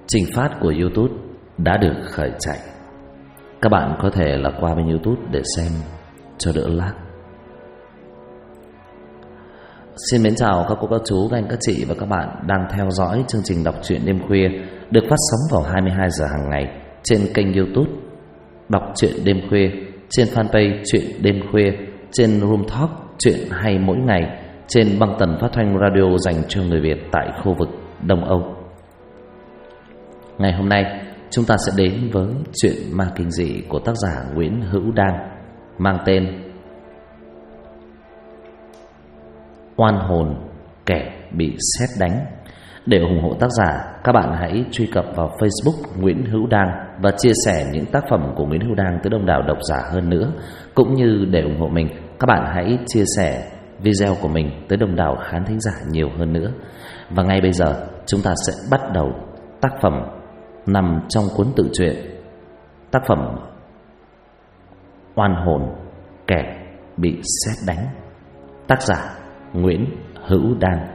Trình phát của YouTube đã được khởi chạy. Các bạn có thể là qua bên YouTube để xem cho đỡ lag. Xin mến chào các cô, các chú, các anh, các chị và các bạn đang theo dõi chương trình đọc truyện đêm khuya được phát sóng vào 22 giờ hàng ngày trên kênh YouTube Đọc truyện đêm khuya, trên fanpage Truyện đêm khuya, trên Room Talk Truyện hay mỗi ngày, trên băng tần phát thanh radio dành cho người Việt tại khu vực Đông Âu. Ngày hôm nay chúng ta sẽ đến với chuyện ma kinh dị của tác giả Nguyễn Hữu Đang mang tên Oan hồn kẻ bị sét đánh. Để ủng hộ tác giả, các bạn hãy truy cập vào Facebook Nguyễn Hữu Đang và chia sẻ những tác phẩm của Nguyễn Hữu Đang tới đông đảo độc giả hơn nữa. Cũng như để ủng hộ mình, các bạn hãy chia sẻ video của mình tới đông đảo khán thính giả nhiều hơn nữa. Và ngay bây giờ chúng ta sẽ bắt đầu tác phẩm nằm trong cuốn tự truyện, tác phẩm Oan hồn kẻ bị sét đánh, tác giả Nguyễn Hữu Đang.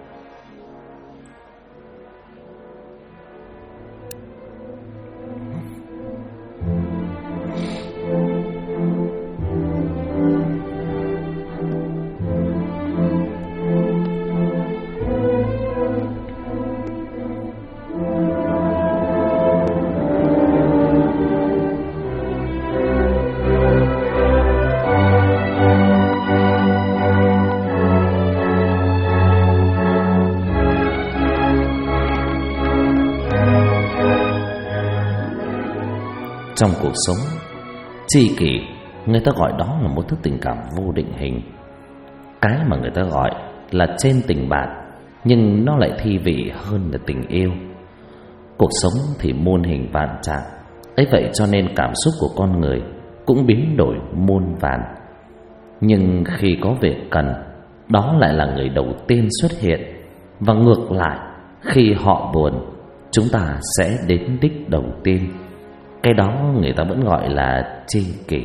Trong cuộc sống, tri kỷ người ta gọi đó là một thứ tình cảm vô định hình. Cái mà người ta gọi là trên tình bạn, nhưng nó lại thi vị hơn là tình yêu. Cuộc sống thì muôn hình vạn trạng, ấy vậy cho nên cảm xúc của con người cũng biến đổi muôn vàn. Nhưng khi có việc cần, đó lại là người đầu tiên xuất hiện. Và ngược lại, khi họ buồn, chúng ta sẽ đến đích đầu tiên. Cái đó người ta vẫn gọi là tri kỷ.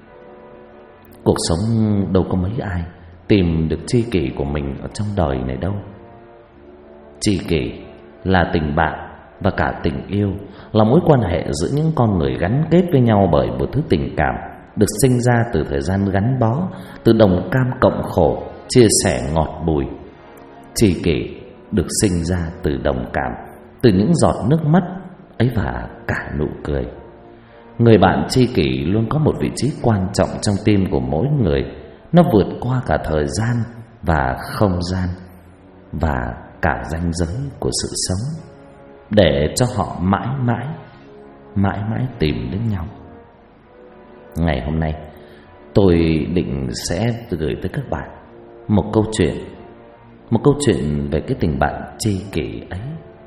Cuộc sống đâu có mấy ai tìm được tri kỷ của mình ở trong đời này đâu. Tri kỷ là tình bạn và cả tình yêu, là mối quan hệ giữa những con người gắn kết với nhau bởi một thứ tình cảm được sinh ra từ thời gian gắn bó, từ đồng cam cộng khổ, chia sẻ ngọt bùi. Tri kỷ được sinh ra từ đồng cảm, từ những giọt nước mắt ấy và cả nụ cười. Người bạn tri kỷ luôn có một vị trí quan trọng trong tim của mỗi người. Nó vượt qua cả thời gian và không gian và cả ranh giới của sự sống, để cho họ mãi mãi tìm đến nhau. Ngày hôm nay tôi định sẽ gửi tới các bạn một câu chuyện về cái tình bạn tri kỷ ấy.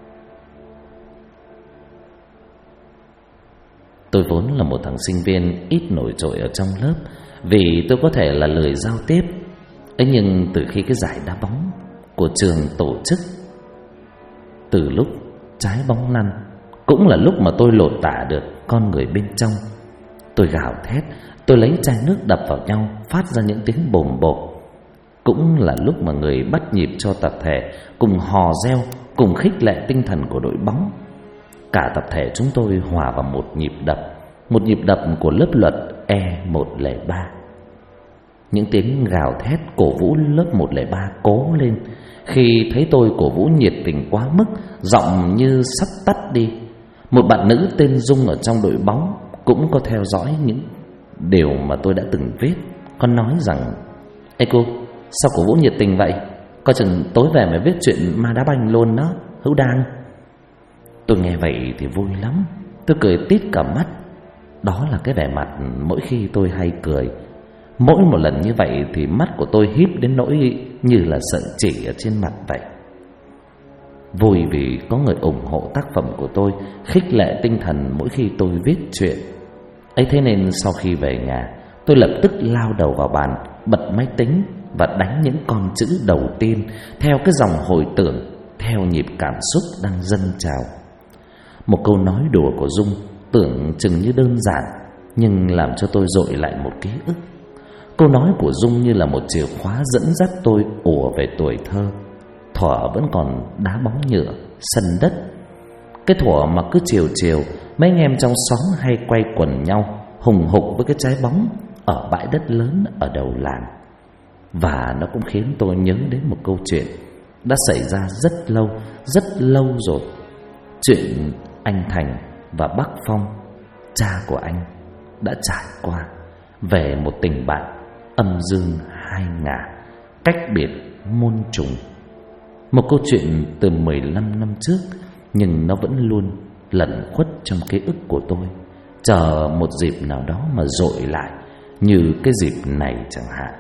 Tôi vốn là một thằng sinh viên ít nổi trội ở trong lớp, vì tôi có thể là lười giao tiếp ấy. Nhưng từ khi cái giải đá bóng của trường tổ chức, từ lúc trái bóng lăn cũng là lúc mà tôi lột tả được con người bên trong. Tôi gào thét, tôi lấy chai nước đập vào nhau, phát ra những tiếng bồm bộp. Cũng là lúc mà người bắt nhịp cho tập thể cùng hò reo, cùng khích lệ tinh thần của đội bóng. Cả tập thể chúng tôi hòa vào một nhịp đập của lớp luật E103. Những tiếng gào thét cổ vũ lớp 103 cố lên. Khi thấy tôi cổ vũ nhiệt tình quá mức, giọng như sắp tắt đi. Một bạn nữ tên Dung ở trong đội bóng cũng có theo dõi những điều mà tôi đã từng viết. Con nói rằng: "Ê cô, sao cổ vũ nhiệt tình vậy? Coi chừng tối về mà viết chuyện ma đá banh luôn đó, Hữu Đang." Tôi nghe vậy thì vui lắm, tôi cười tít cả mắt. Đó là cái vẻ mặt mỗi khi tôi hay cười. Mỗi một lần như vậy thì mắt của tôi híp đến nỗi như là sợi chỉ ở trên mặt vậy. Vui vì có người ủng hộ tác phẩm của tôi, khích lệ tinh thần mỗi khi tôi viết chuyện ấy. Thế nên sau khi về nhà, tôi lập tức lao đầu vào bàn, bật máy tính và đánh những con chữ đầu tiên theo cái dòng hồi tưởng, theo nhịp cảm xúc đang dâng trào. Một câu nói đùa của Dung tưởng chừng như đơn giản, nhưng làm cho tôi dội lại một ký ức. Câu nói của Dung như là một chìa khóa dẫn dắt tôi ùa về tuổi thơ, thuở vẫn còn đá bóng nhựa, sân đất. Cái thuở mà cứ chiều chiều mấy anh em trong xóm hay quay quần nhau hùng hục với cái trái bóng ở bãi đất lớn ở đầu làng. Và nó cũng khiến tôi nhớ đến một câu chuyện đã xảy ra rất lâu rồi. Chuyện anh Thành và bác Phong, cha của anh, đã trải qua về một tình bạn âm dương hai ngả, cách biệt muôn trùng. Một câu chuyện từ 15 năm trước, nhưng nó vẫn luôn lẩn khuất trong ký ức của tôi, chờ một dịp nào đó mà dội lại, như cái dịp này chẳng hạn.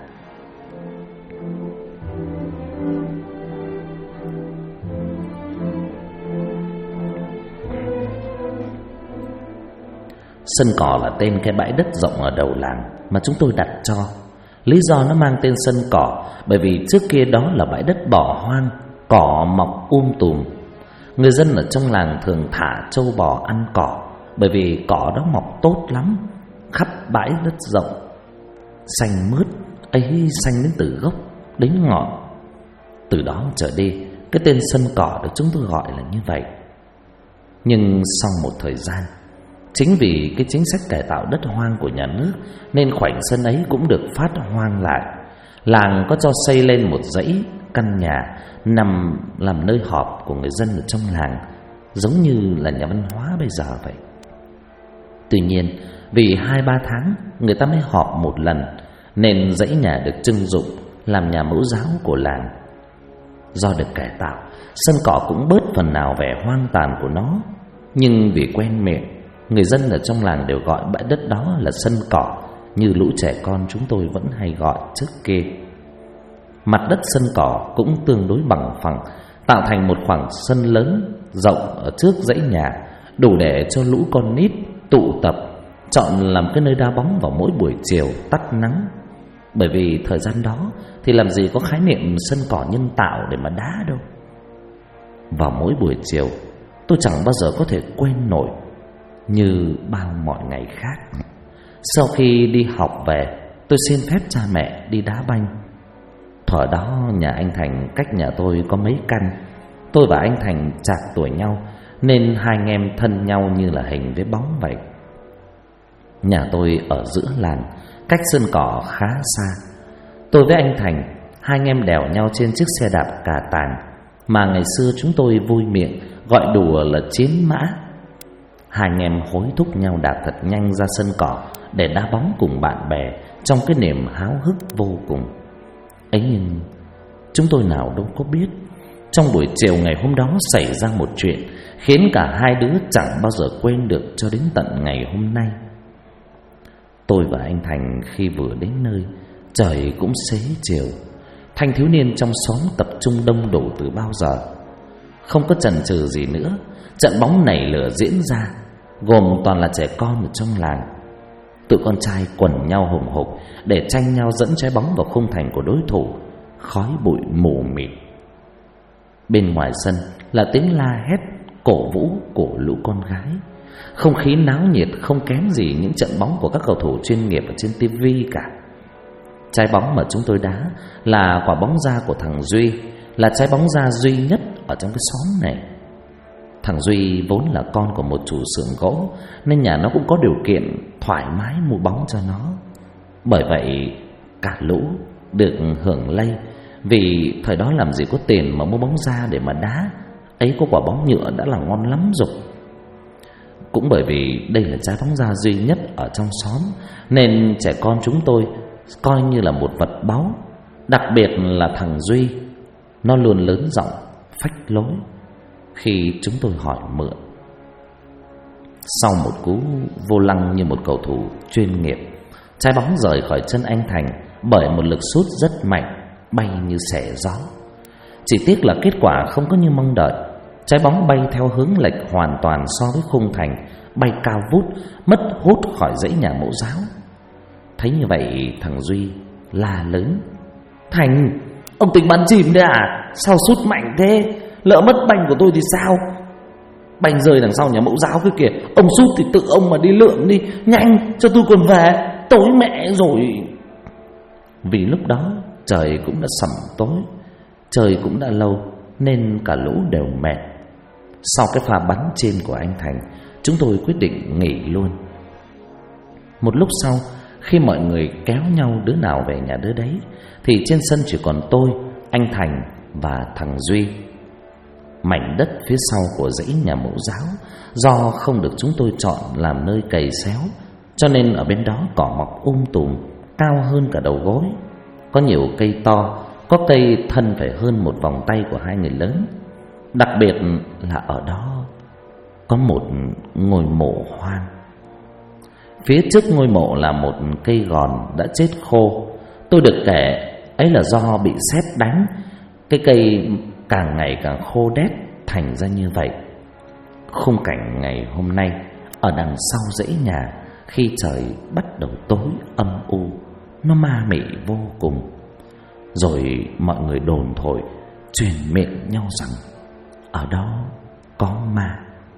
Sân Cỏ là tên cái bãi đất rộng ở đầu làng mà chúng tôi đặt cho. Lý do nó mang tên sân cỏ bởi vì trước kia đó là bãi đất bỏ hoang, cỏ mọc tùm. Người dân ở trong làng thường thả trâu bò ăn cỏ, bởi vì cỏ đó mọc tốt lắm, khắp bãi đất rộng, xanh mướt ấy, xanh đến từ gốc đến ngọn. Từ đó trở đi, cái tên sân cỏ được chúng tôi gọi là như vậy. Nhưng sau một thời gian, chính vì cái chính sách cải tạo đất hoang của nhà nước nên khoảnh sân ấy cũng được phát hoang lại. Làng có cho xây lên một dãy căn nhà nằm làm nơi họp của người dân ở trong làng, giống như là nhà văn hóa bây giờ vậy. Tuy nhiên, vì 2-3 tháng người ta mới họp một lần, nên dãy nhà được trưng dụng làm nhà mẫu giáo của làng. Do được cải tạo, sân cỏ cũng bớt phần nào vẻ hoang tàn của nó. Nhưng vì quen miệng, người dân ở trong làng đều gọi bãi đất đó là sân cỏ, như lũ trẻ con chúng tôi vẫn hay gọi trước kia. Mặt đất sân cỏ cũng tương đối bằng phẳng, tạo thành một khoảng sân lớn rộng ở trước dãy nhà, đủ để cho lũ con nít tụ tập, chọn làm cái nơi đá bóng vào mỗi buổi chiều tắt nắng. Bởi vì thời gian đó thì làm gì có khái niệm sân cỏ nhân tạo để mà đá đâu. Vào mỗi buổi chiều, tôi chẳng bao giờ có thể quên nổi như bao mọi ngày khác. Sau khi đi học về, tôi xin phép cha mẹ đi đá banh. Thuở đó nhà anh Thành cách nhà tôi có mấy căn. Tôi và anh Thành chạc tuổi nhau, nên hai anh em thân nhau như là hình với bóng vậy. Nhà tôi ở giữa làng, cách sân cỏ khá xa. Tôi với anh Thành, hai anh em đèo nhau trên chiếc xe đạp cà tàng mà ngày xưa chúng tôi vui miệng gọi đùa là chiến mã. Hai anh em hối thúc nhau đạp thật nhanh ra sân cỏ để đá bóng cùng bạn bè trong cái niềm háo hức vô cùng ấy. Nhưng chúng tôi nào đâu có biết, trong buổi chiều ngày hôm đó xảy ra một chuyện khiến cả hai đứa chẳng bao giờ quên được cho đến tận ngày hôm nay. Tôi và anh Thành khi vừa đến nơi, trời cũng xế chiều. Thanh thiếu niên trong xóm tập trung đông đủ từ bao giờ. Không có chần chừ gì nữa, trận bóng nảy lửa diễn ra, gồm toàn là trẻ con ở trong làng. Tụi con trai quần nhau hùng hục để tranh nhau dẫn trái bóng vào khung thành của đối thủ, khói bụi mù mịt. Bên ngoài sân là tiếng la hét cổ vũ của lũ con gái. Không khí náo nhiệt không kém gì những trận bóng của các cầu thủ chuyên nghiệp ở trên tivi cả. Trái bóng mà chúng tôi đá là quả bóng da của thằng Duy, là trái bóng da duy nhất ở trong cái xóm này. Thằng Duy vốn là con của một chủ xưởng gỗ, nên nhà nó cũng có điều kiện thoải mái mua bóng cho nó. Bởi vậy cả lũ được hưởng lây, vì thời đó làm gì có tiền mà mua bóng da để mà đá. Ấy có quả bóng nhựa đã là ngon lắm rồi. Cũng bởi vì đây là trái bóng da duy nhất ở trong xóm, nên trẻ con chúng tôi coi như là một vật báu. Đặc biệt là thằng Duy, nó luôn lớn giọng phách lối khi chúng tôi hỏi mượn. Sau một cú vô lăng như một cầu thủ chuyên nghiệp, trái bóng rời khỏi chân anh Thành bởi một lực sút rất mạnh, bay như xẻ gió. Chỉ tiếc là kết quả không có như mong đợi. Trái bóng bay theo hướng lệch hoàn toàn so với khung thành, bay cao vút, mất hút khỏi dãy nhà mẫu giáo. Thấy như vậy, thằng Duy la lớn: "Thành, ông tính bắn chìm đấy à? Sao sút mạnh thế? Lỡ mất banh của tôi thì sao? Banh rơi đằng sau nhà mẫu giáo kia kìa. Ông sút thì tự ông mà đi lượm đi, nhanh cho tôi còn về, tối mẹ rồi." Vì lúc đó trời cũng đã sẩm tối, trời cũng đã lâu, nên cả lũ đều mệt. Sau cái pha bắn trên của anh Thành, chúng tôi quyết định nghỉ luôn. Một lúc sau, khi mọi người kéo nhau đứa nào về nhà đứa đấy, thì trên sân chỉ còn tôi, anh Thành và thằng Duy. Mảnh đất phía sau của dãy nhà mẫu giáo do không được chúng tôi chọn làm nơi cày xéo, cho nên ở bên đó cỏ mọc tùm, cao hơn cả đầu gối. Có nhiều cây to, có cây thân phải hơn một vòng tay của hai người lớn. Đặc biệt là ở đó có một ngôi mộ hoang. Phía trước ngôi mộ là một cây gòn đã chết khô. Tôi được kể ấy là do bị sét đánh, cái cây càng ngày càng khô đét thành ra như vậy. Khung cảnh ngày hôm nay ở đằng sau dãy nhà, khi trời bắt đầu tối âm u, nó ma mị vô cùng. Rồi mọi người đồn thổi, truyền miệng nhau rằng ở đó có ma.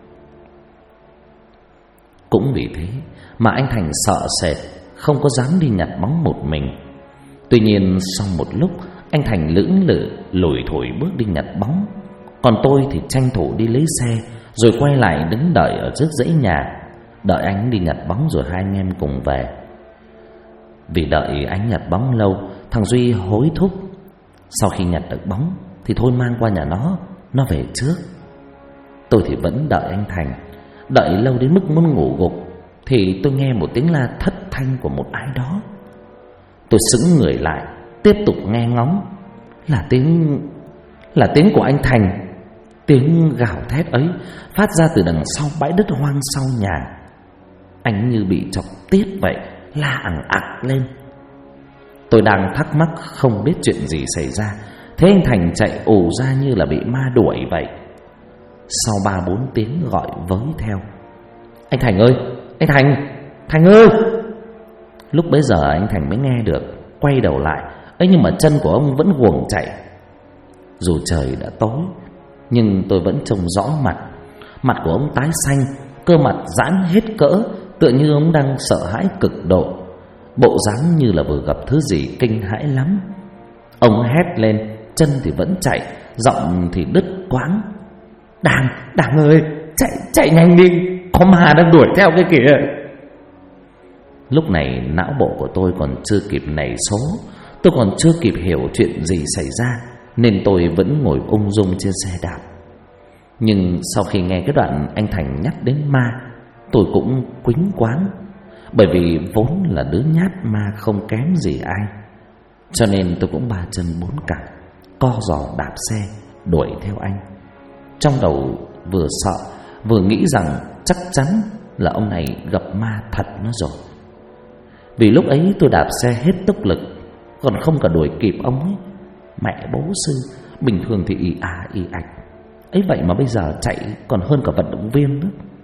Cũng vì thế mà anh Thành sợ sệt, không có dám đi nhặt bóng một mình. Tuy nhiên sau một lúc, anh Thành lưỡng lự lủi thủi bước đi nhặt bóng, còn tôi thì tranh thủ đi lấy xe, rồi quay lại đứng đợi ở trước dãy nhà, đợi anh đi nhặt bóng rồi hai anh em cùng về. Vì đợi anh nhặt bóng lâu, thằng Duy hối thúc. Sau khi nhặt được bóng thì thôi mang qua nhà nó về trước. Tôi thì vẫn đợi anh Thành. Đợi lâu đến mức muốn ngủ gục thì tôi nghe một tiếng la thất thanh của một ai đó. Tôi sững người lại, tiếp tục nghe ngóng. Là tiếng của anh Thành. Tiếng gào thét ấy phát ra từ đằng sau bãi đất hoang sau nhà. Anh như bị chọc tiết vậy, la ẳng ặc lên. Tôi đang thắc mắc không biết chuyện gì xảy ra, thế anh Thành chạy ù ra như là bị ma đuổi vậy. Sau 3-4 tiếng gọi với theo: "Anh Thành ơi, anh Thành ơi!" Lúc bấy giờ anh Thành mới nghe được, quay đầu lại, ấy nhưng mà chân của ông vẫn guồng chạy. Dù trời đã tối, nhưng tôi vẫn trông rõ mặt. Mặt của ông tái xanh, cơ mặt giãn hết cỡ, tựa như ông đang sợ hãi cực độ, bộ dáng như là vừa gặp thứ gì kinh hãi lắm. Ông hét lên, chân thì vẫn chạy, giọng thì đứt quãng: Đàng ơi, chạy nhanh đi, có ma đang đuổi theo cái kìa." Lúc này não bộ của tôi còn chưa kịp nảy số, tôi còn chưa kịp hiểu chuyện gì xảy ra, nên tôi vẫn ngồi ung dung trên xe đạp. Nhưng sau khi nghe cái đoạn anh Thành nhắc đến ma, tôi cũng quýnh quáng, bởi vì vốn là đứa nhát ma không kém gì ai. Cho nên tôi cũng ba chân bốn cẳng, co giò đạp xe đuổi theo anh. Trong đầu vừa sợ vừa nghĩ rằng chắc chắn là ông này gặp ma thật nó rồi. Vì lúc ấy tôi đạp xe hết tốc lực, còn không cả đuổi kịp ông ấy. Mẹ bố sư, bình thường thì ì ạch ấy vậy mà bây giờ chạy còn hơn cả vận động viên nữa.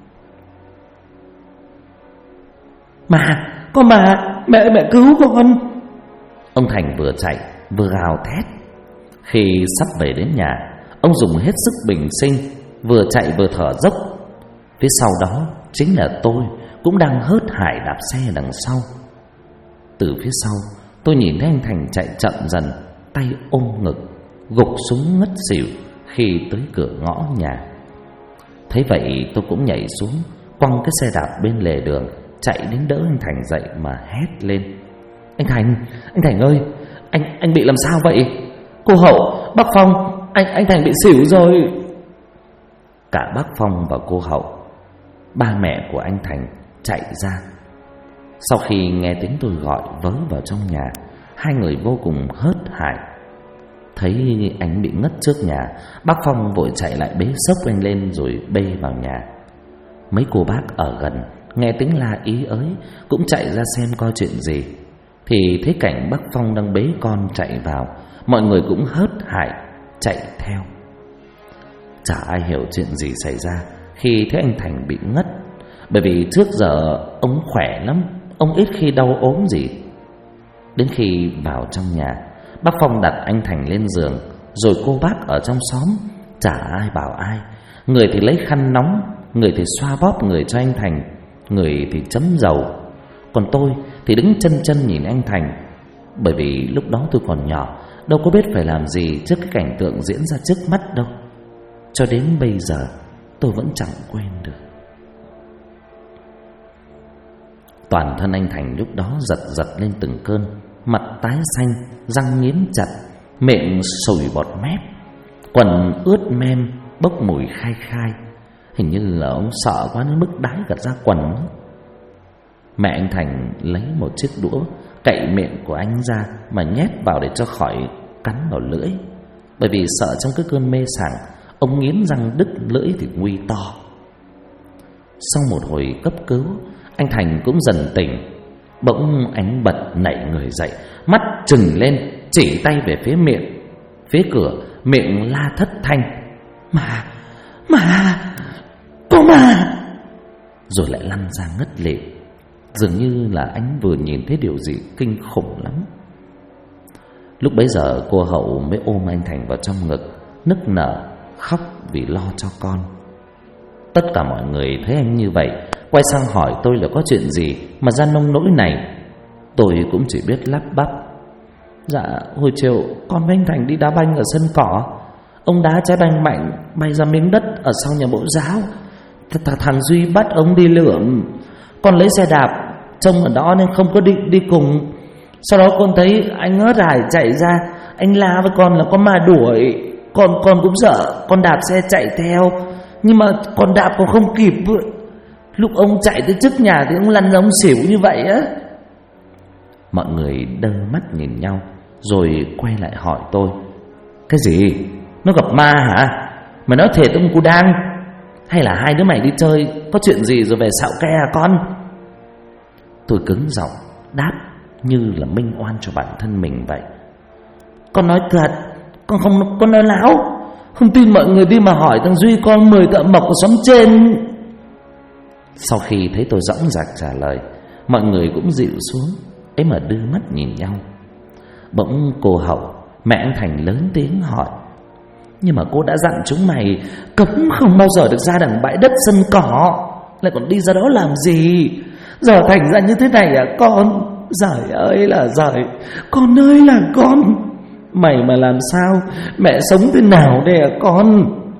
Có mà, mẹ cứu con. Ông Thành vừa chạy vừa gào thét. Khi sắp về đến nhà, ông dùng hết sức bình sinh, vừa chạy vừa thở dốc. Phía sau đó chính là tôi, cũng đang hớt hải đạp xe đằng sau. Từ phía sau, tôi nhìn thấy anh Thành chạy chậm dần, tay ôm ngực, gục xuống ngất xỉu khi tới cửa ngõ nhà. Thấy vậy tôi cũng nhảy xuống, quăng cái xe đạp bên lề đường, chạy đến đỡ anh Thành dậy mà hét lên: Anh Thành ơi, anh bị làm sao vậy? Cô Hậu, bác Phong, anh Thành bị xỉu rồi. Cả bác Phong và cô Hậu, ba mẹ của anh Thành, chạy ra. Sau khi nghe tiếng tôi gọi với vào trong nhà, hai người vô cùng hớt hải. Thấy anh bị ngất trước nhà, bác Phong vội chạy lại bế xốc anh lên rồi bê vào nhà. Mấy cô bác ở gần nghe tiếng la ý ới cũng chạy ra xem coi chuyện gì, thì thấy cảnh bác Phong đang bế con chạy vào, mọi người cũng hớt hải chạy theo. Chả ai hiểu chuyện gì xảy ra khi thấy anh Thành bị ngất, bởi vì trước giờ ông khỏe lắm, ông ít khi đau ốm gì. Đến khi vào trong nhà, bác Phong đặt anh Thành lên giường, rồi cô bác ở trong xóm chả ai bảo ai. Người thì lấy khăn nóng, người thì xoa bóp người cho anh Thành, người thì chấm dầu. Còn tôi thì đứng chân nhìn anh Thành, bởi vì lúc đó tôi còn nhỏ, đâu có biết phải làm gì trước cái cảnh tượng diễn ra trước mắt đâu. Cho đến bây giờ tôi vẫn chẳng quên được. Toàn thân anh Thành lúc đó giật giật lên từng cơn, mặt tái xanh, răng nghiến chặt, miệng sùi bọt mép, quần ướt mem bốc mùi khai khai. Hình như là ông sợ quá đến mức đái gật ra quần. Mẹ anh Thành lấy một chiếc đũa cậy miệng của anh ra mà nhét vào để cho khỏi cắn vào lưỡi, bởi vì sợ trong cái cơn mê sảng ông nghiến răng đứt lưỡi thì nguy to. Sau một hồi cấp cứu, anh Thành cũng dần tỉnh. Bỗng anh bật nảy người dậy, mắt trừng lên, chỉ tay về phía miệng, phía cửa, miệng la thất thanh: Mà, cô mà! Rồi lại lăn ra ngất lịm, dường như là anh vừa nhìn thấy điều gì kinh khủng lắm. Lúc bấy giờ cô Hậu mới ôm anh Thành vào trong ngực, nức nở khóc vì lo cho con. Tất cả mọi người thấy anh như vậy, quay sang hỏi tôi là có chuyện gì mà ra nông nỗi này. Tôi cũng chỉ biết lắp bắp: Dạ, hồi chiều con với anh Thành đi đá banh ở sân cỏ. Ông đá trái banh mạnh, bay ra miếng đất ở sau nhà mẫu giáo. Thằng Duy bắt ông đi lượm. Con lấy xe đạp, trông ở đó nên không có định đi cùng. Sau đó con thấy anh hớt hải chạy ra, anh la với con là có ma đuổi. Con cũng sợ, con đạp xe chạy theo, nhưng mà con đạp còn không kịp. Lúc ông chạy tới trước nhà thì ông lăn ra ông xỉu như vậy á. Mọi người đơ mắt nhìn nhau, rồi quay lại hỏi tôi: Cái gì? Nó gặp ma hả? Mày nói thiệt ông Cú Đang? Hay là hai đứa mày đi chơi có chuyện gì rồi về xạo ke à con? Tôi cứng giọng đáp như là minh oan cho bản thân mình vậy: Con nói thật, con không có nói láo. Không tin mọi người đi mà hỏi thằng Duy con 10 thợ mộc ở xóm trên. Sau khi thấy tôi dõng dạc trả lời, mọi người cũng dịu xuống, ấy mà đưa mắt nhìn nhau. Bỗng cô Hậu, mẹ anh Thành lớn tiếng hỏi: Nhưng mà cô đã dặn chúng mày cấm không bao giờ được ra đằng bãi đất sân cỏ, lại còn đi ra đó làm gì? Giờ thành ra như thế này à con? Giời ơi là giời, con ơi là con. Mày mà làm sao mẹ sống thế nào đây à con?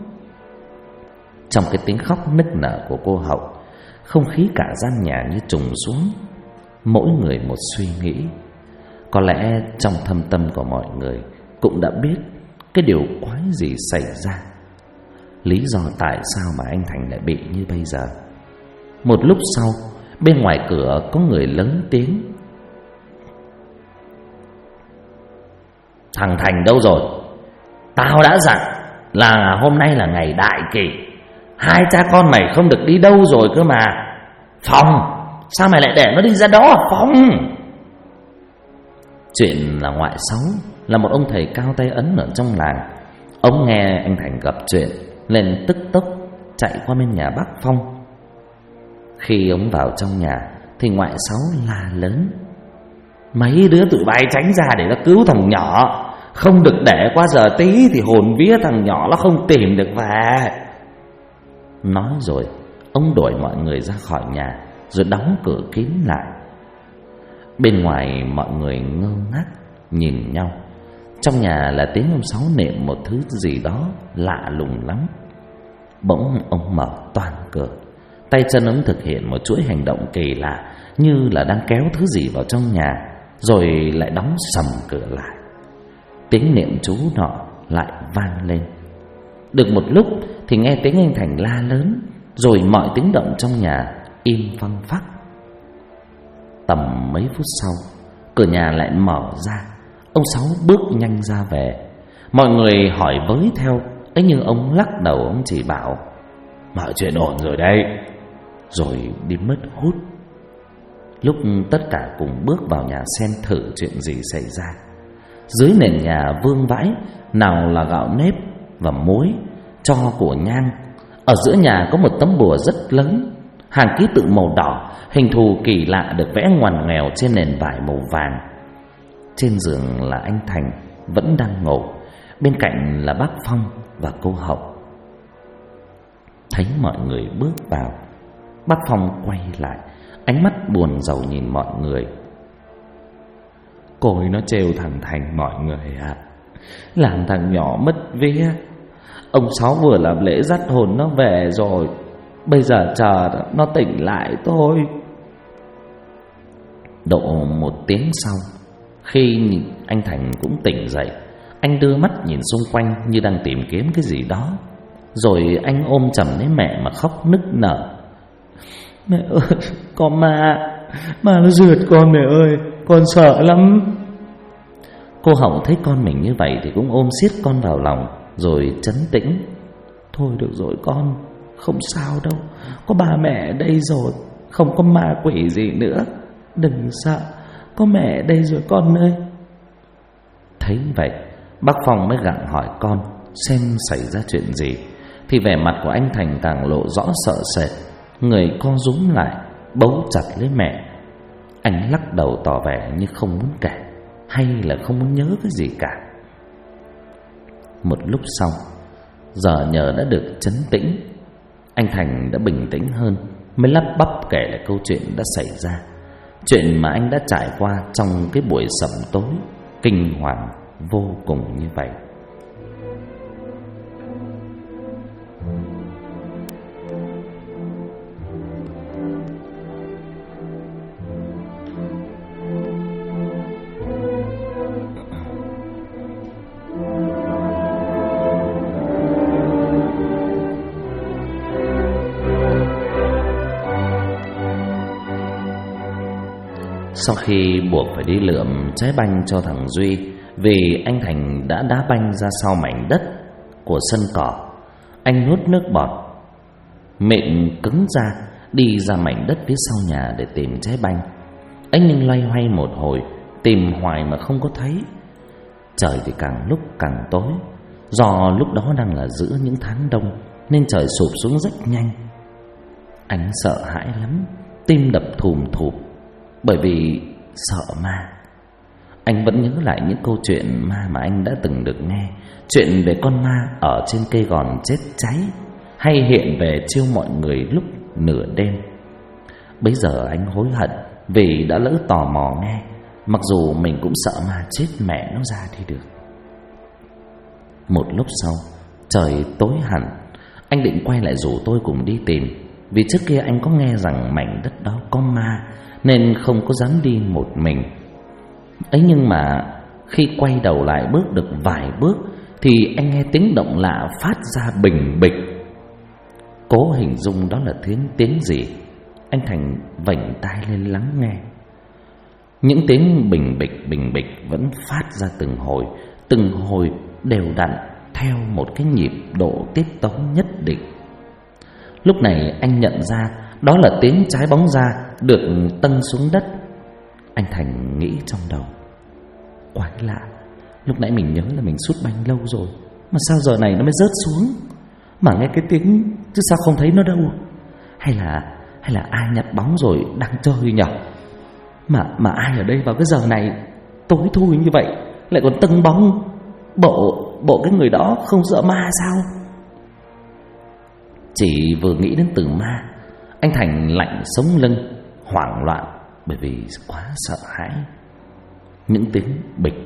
Trong cái tiếng khóc nức nở của cô Hậu, không khí cả gian nhà như trùng xuống. Mỗi người một suy nghĩ. Có lẽ trong thâm tâm của mọi người cũng đã biết cái điều quái gì xảy ra, lý do tại sao mà anh Thành lại bị như bây giờ. Một lúc sau, bên ngoài cửa có người lớn tiếng: Thằng Thành đâu rồi? Tao đã dặn là hôm nay là ngày đại kỳ, hai cha con mày không được đi đâu rồi cơ mà. Phong, sao mày lại để nó đi ra đó à Phong? Chuyện là ngoại sáu, là một ông thầy cao tay ấn ở trong làng. Ông nghe anh Thành gặp chuyện, lên tức tốc chạy qua bên nhà bác Phong. Khi ông vào trong nhà thì ngoại sáu la lớn: Mấy đứa tụi bay tránh ra để nó cứu thằng nhỏ, không được để qua giờ tí thì hồn vía thằng nhỏ nó không tìm được về. Nói rồi ông đuổi mọi người ra khỏi nhà, rồi đóng cửa kín lại. Bên ngoài mọi người ngơ ngác nhìn nhau. Trong nhà là tiếng ông Sáu niệm một thứ gì đó lạ lùng lắm. Bỗng ông mở toang cửa, tay chân ông thực hiện một chuỗi hành động kỳ lạ, như là đang kéo thứ gì vào trong nhà, rồi lại đóng sầm cửa lại. Tiếng niệm chú nọ lại vang lên. Được một lúc thì nghe tiếng anh Thành la lớn, rồi mọi tiếng động trong nhà im phăng phắc. Tầm mấy phút sau, cửa nhà lại mở ra. Ông Sáu bước nhanh ra về. Mọi người hỏi với theo, ấy nhưng ông lắc đầu, ông chỉ bảo: Mọi chuyện ổn rồi đây. Rồi đi mất hút. Lúc tất cả cùng bước vào nhà xem thử chuyện gì xảy ra, dưới nền nhà vương vãi, nào là gạo nếp và muối, tro của nhang. Ở giữa nhà có một tấm bùa rất lớn, hàng ký tự màu đỏ, hình thù kỳ lạ được vẽ ngoằn ngoèo trên nền vải màu vàng. Trên giường là anh Thành vẫn đang ngủ, bên cạnh là bác Phong và cô Hậu. Thấy mọi người bước vào, bác Phong quay lại, ánh mắt buồn rầu nhìn mọi người. Côi nó trêu thằng Thành mọi người ạ, làm thằng nhỏ mất vía. Ông Sáu vừa làm lễ dắt hồn nó về rồi, bây giờ chờ nó tỉnh lại thôi. Độ 1 tiếng sau, khi anh Thành cũng tỉnh dậy, anh đưa mắt nhìn xung quanh như đang tìm kiếm cái gì đó. Rồi anh ôm chầm lấy mẹ mà khóc nức nở. Mẹ ơi, có ma nó rượt con mẹ ơi, con sợ lắm. Cô Hậu thấy con mình như vậy thì cũng ôm siết con vào lòng rồi trấn tĩnh. Thôi được rồi con, không sao đâu, có ba mẹ ở đây rồi, không có ma quỷ gì nữa, đừng sợ, có mẹ ở đây rồi con ơi. Thấy vậy, bác Phong mới gặng hỏi con xem xảy ra chuyện gì. Thì vẻ mặt của anh Thành càng lộ rõ sợ sệt, người co rúm lại, bấu chặt lấy mẹ. Anh lắc đầu tỏ vẻ như không muốn kể, hay là không muốn nhớ cái gì cả. Một lúc sau, giờ nhờ đã được trấn tĩnh, anh Thành đã bình tĩnh hơn, mới lắp bắp kể lại câu chuyện đã xảy ra, chuyện mà anh đã trải qua trong cái buổi sẩm tối kinh hoàng vô cùng như vậy. Sau khi buộc phải đi lượm trái banh cho thằng Duy, vì anh Thành đã đá banh ra sau mảnh đất của sân cỏ, anh nuốt nước bọt, miệng cứng ra, đi ra mảnh đất phía sau nhà để tìm trái banh. Anh nhưng loay hoay một hồi, tìm hoài mà không có thấy. Trời thì càng lúc càng tối, do lúc đó đang là giữa những tháng đông nên trời sụp xuống rất nhanh. Anh sợ hãi lắm, tim đập thùm thụp, bởi vì sợ ma. Anh vẫn nhớ lại những câu chuyện ma mà anh đã từng được nghe, chuyện về con ma ở trên cây gòn chết cháy, hay hiện về chiêu mọi người lúc nửa đêm. Bấy giờ anh hối hận vì đã lỡ tò mò nghe, mặc dù mình cũng sợ ma chết mẹ nó ra đi được. Một lúc sau, trời tối hẳn, anh định quay lại rủ tôi cùng đi tìm, vì trước kia anh có nghe rằng mảnh đất đó có ma nên không có dám đi một mình. Ấy nhưng mà khi quay đầu lại bước được vài bước thì anh nghe tiếng động lạ phát ra bình bịch. Cố hình dung đó là tiếng gì, anh Thành vểnh tai lên lắng nghe. Những tiếng bình bịch vẫn phát ra từng hồi đều đặn theo một cái nhịp độ tiết tấu nhất định. Lúc này anh nhận ra đó là tiếng trái bóng ra được tâng xuống đất. Anh Thành nghĩ trong đầu, quái lạ, lúc nãy mình nhớ là mình sút banh lâu rồi, mà sao giờ này nó mới rớt xuống, mà nghe cái tiếng chứ sao không thấy nó đâu. Hay là ai nhặt bóng rồi đang chơi nhỉ? Mà ai ở đây vào cái giờ này tối thui như vậy lại còn tâng bóng? Bộ cái người đó không sợ ma sao? Chỉ vừa nghĩ đến từ ma, anh Thành lạnh sống lưng, hoảng loạn bởi vì quá sợ hãi. Những tiếng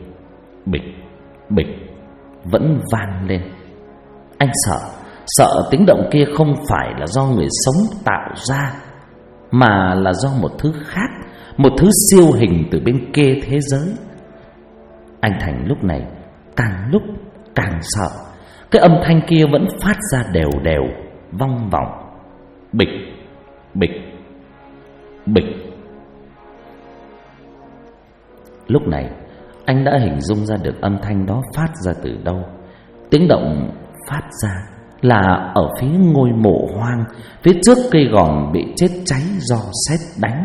bịch vẫn vang lên. Anh sợ tiếng động kia không phải là do người sống tạo ra, mà là do một thứ khác, một thứ siêu hình từ bên kia thế giới. Anh Thành lúc này càng lúc càng sợ. Cái âm thanh kia vẫn phát ra đều vong vọng, bịch. Lúc này anh đã hình dung ra được âm thanh đó phát ra từ đâu. Tiếng động phát ra là ở phía ngôi mộ hoang, phía trước cây gòn bị chết cháy do sét đánh.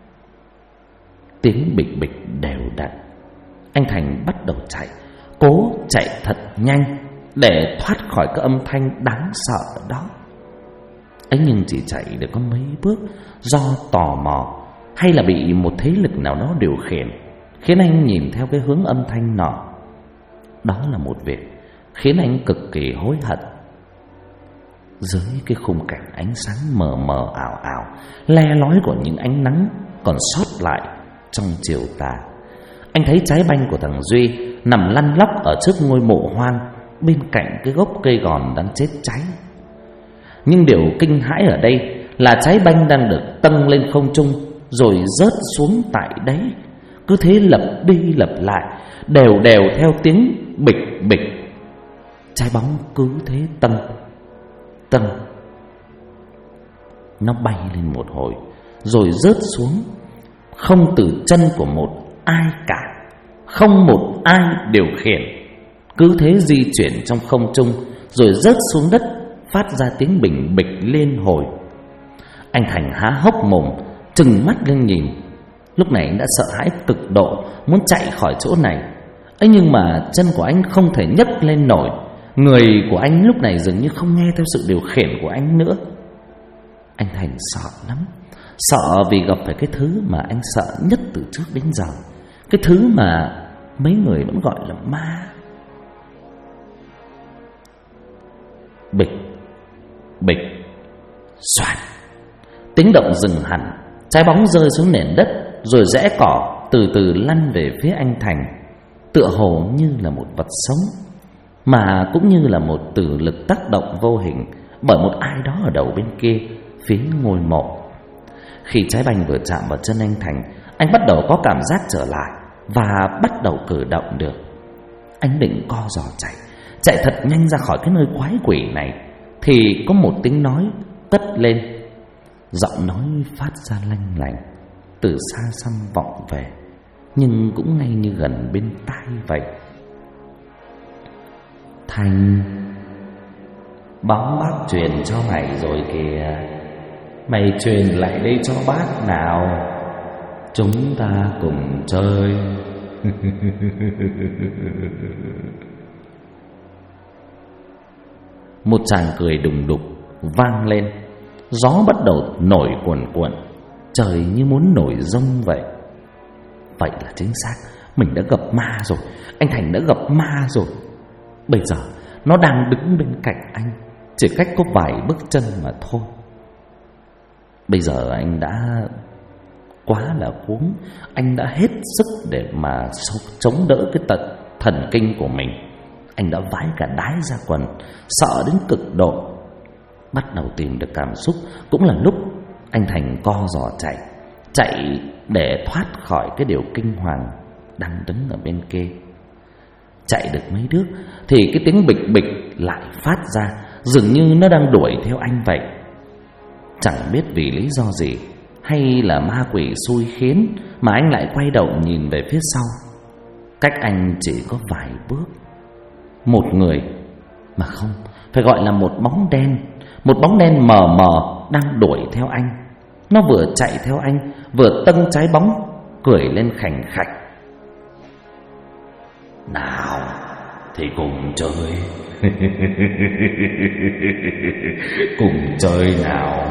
Tiếng bịch đều đặn. Anh Thành bắt đầu chạy, cố chạy thật nhanh để thoát khỏi cái âm thanh đáng sợ đó. ấy nhưng chỉ chạy được có mấy bước, do tò mò hay là bị một thế lực nào đó điều khiển, khiến anh nhìn theo cái hướng âm thanh nọ. Đó là một việc khiến anh cực kỳ hối hận. Dưới cái khung cảnh ánh sáng mờ mờ ảo ảo, le lói của những ánh nắng còn sót lại trong chiều tà, anh thấy trái banh của thằng Duy nằm lăn lóc ở trước ngôi mộ hoang, bên cạnh cái gốc cây gòn đang chết cháy. Nhưng điều kinh hãi ở đây là trái banh đang được tâng lên không trung rồi rớt xuống tại đấy, cứ thế lặp đi lặp lại, đều đều theo tiếng bịch bịch. Trái bóng cứ thế tâng tâng, nó bay lên một hồi rồi rớt xuống, không từ chân của một ai cả, không một ai điều khiển, cứ thế di chuyển trong không trung rồi rớt xuống đất, phát ra tiếng bình bịch liên hồi. Anh Thành há hốc mồm, trừng mắt lên nhìn. Lúc này anh đã sợ hãi cực độ, muốn chạy khỏi chỗ này. ấy nhưng mà chân của anh không thể nhấc lên nổi. Người của anh lúc này dường như không nghe theo sự điều khiển của anh nữa. Anh Thành sợ lắm, sợ vì gặp phải cái thứ mà anh sợ nhất từ trước đến giờ, cái thứ mà mấy người vẫn gọi là ma. Bịch bịch xoạt, tiếng động dừng hẳn. Trái bóng rơi xuống nền đất rồi rẽ cỏ, từ từ lăn về phía anh Thành, tựa hồ như là một vật sống, mà cũng như là một tử lực tác động vô hình bởi một ai đó ở đầu bên kia phía ngôi mộ. Khi trái banh vừa chạm vào chân anh Thành, anh bắt đầu có cảm giác trở lại và bắt đầu cử động được. Anh định co giò chạy thật nhanh ra khỏi cái nơi quái quỷ này, thì có một tiếng nói cất lên. Giọng nói phát ra lanh lảnh, từ xa xăm vọng về, nhưng cũng ngay như gần bên tai vậy. Thành, bóng bác truyền cho mày rồi kìa, mày truyền lại đây cho bác nào, chúng ta cùng chơi. Một tràng cười đùng đục vang lên, gió bắt đầu nổi cuồn cuộn, trời như muốn nổi giông vậy. Vậy là chính xác, mình đã gặp ma rồi, anh Thành đã gặp ma rồi. Bây giờ nó đang đứng bên cạnh anh, chỉ cách có vài bước chân mà thôi. Bây giờ anh đã quá là cuống, anh đã hết sức để mà chống đỡ cái thần kinh của mình. Anh đã vái cả đái ra quần, sợ đến cực độ. Bắt đầu tìm được cảm xúc, cũng là lúc anh Thành co giò chạy để thoát khỏi cái điều kinh hoàng đang đứng ở bên kia. Chạy được mấy bước thì cái tiếng bịch bịch lại phát ra, dường như nó đang đuổi theo anh vậy. Chẳng biết vì lý do gì, hay là ma quỷ xui khiến mà anh lại quay đầu nhìn về phía sau. Cách anh chỉ có vài bước, một người, mà không, phải gọi là một bóng đen. Một bóng đen mờ mờ đang đuổi theo anh. Nó vừa chạy theo anh, vừa tâng trái bóng, cười lên khành khạch. Nào thì cùng chơi. Cùng chơi nào.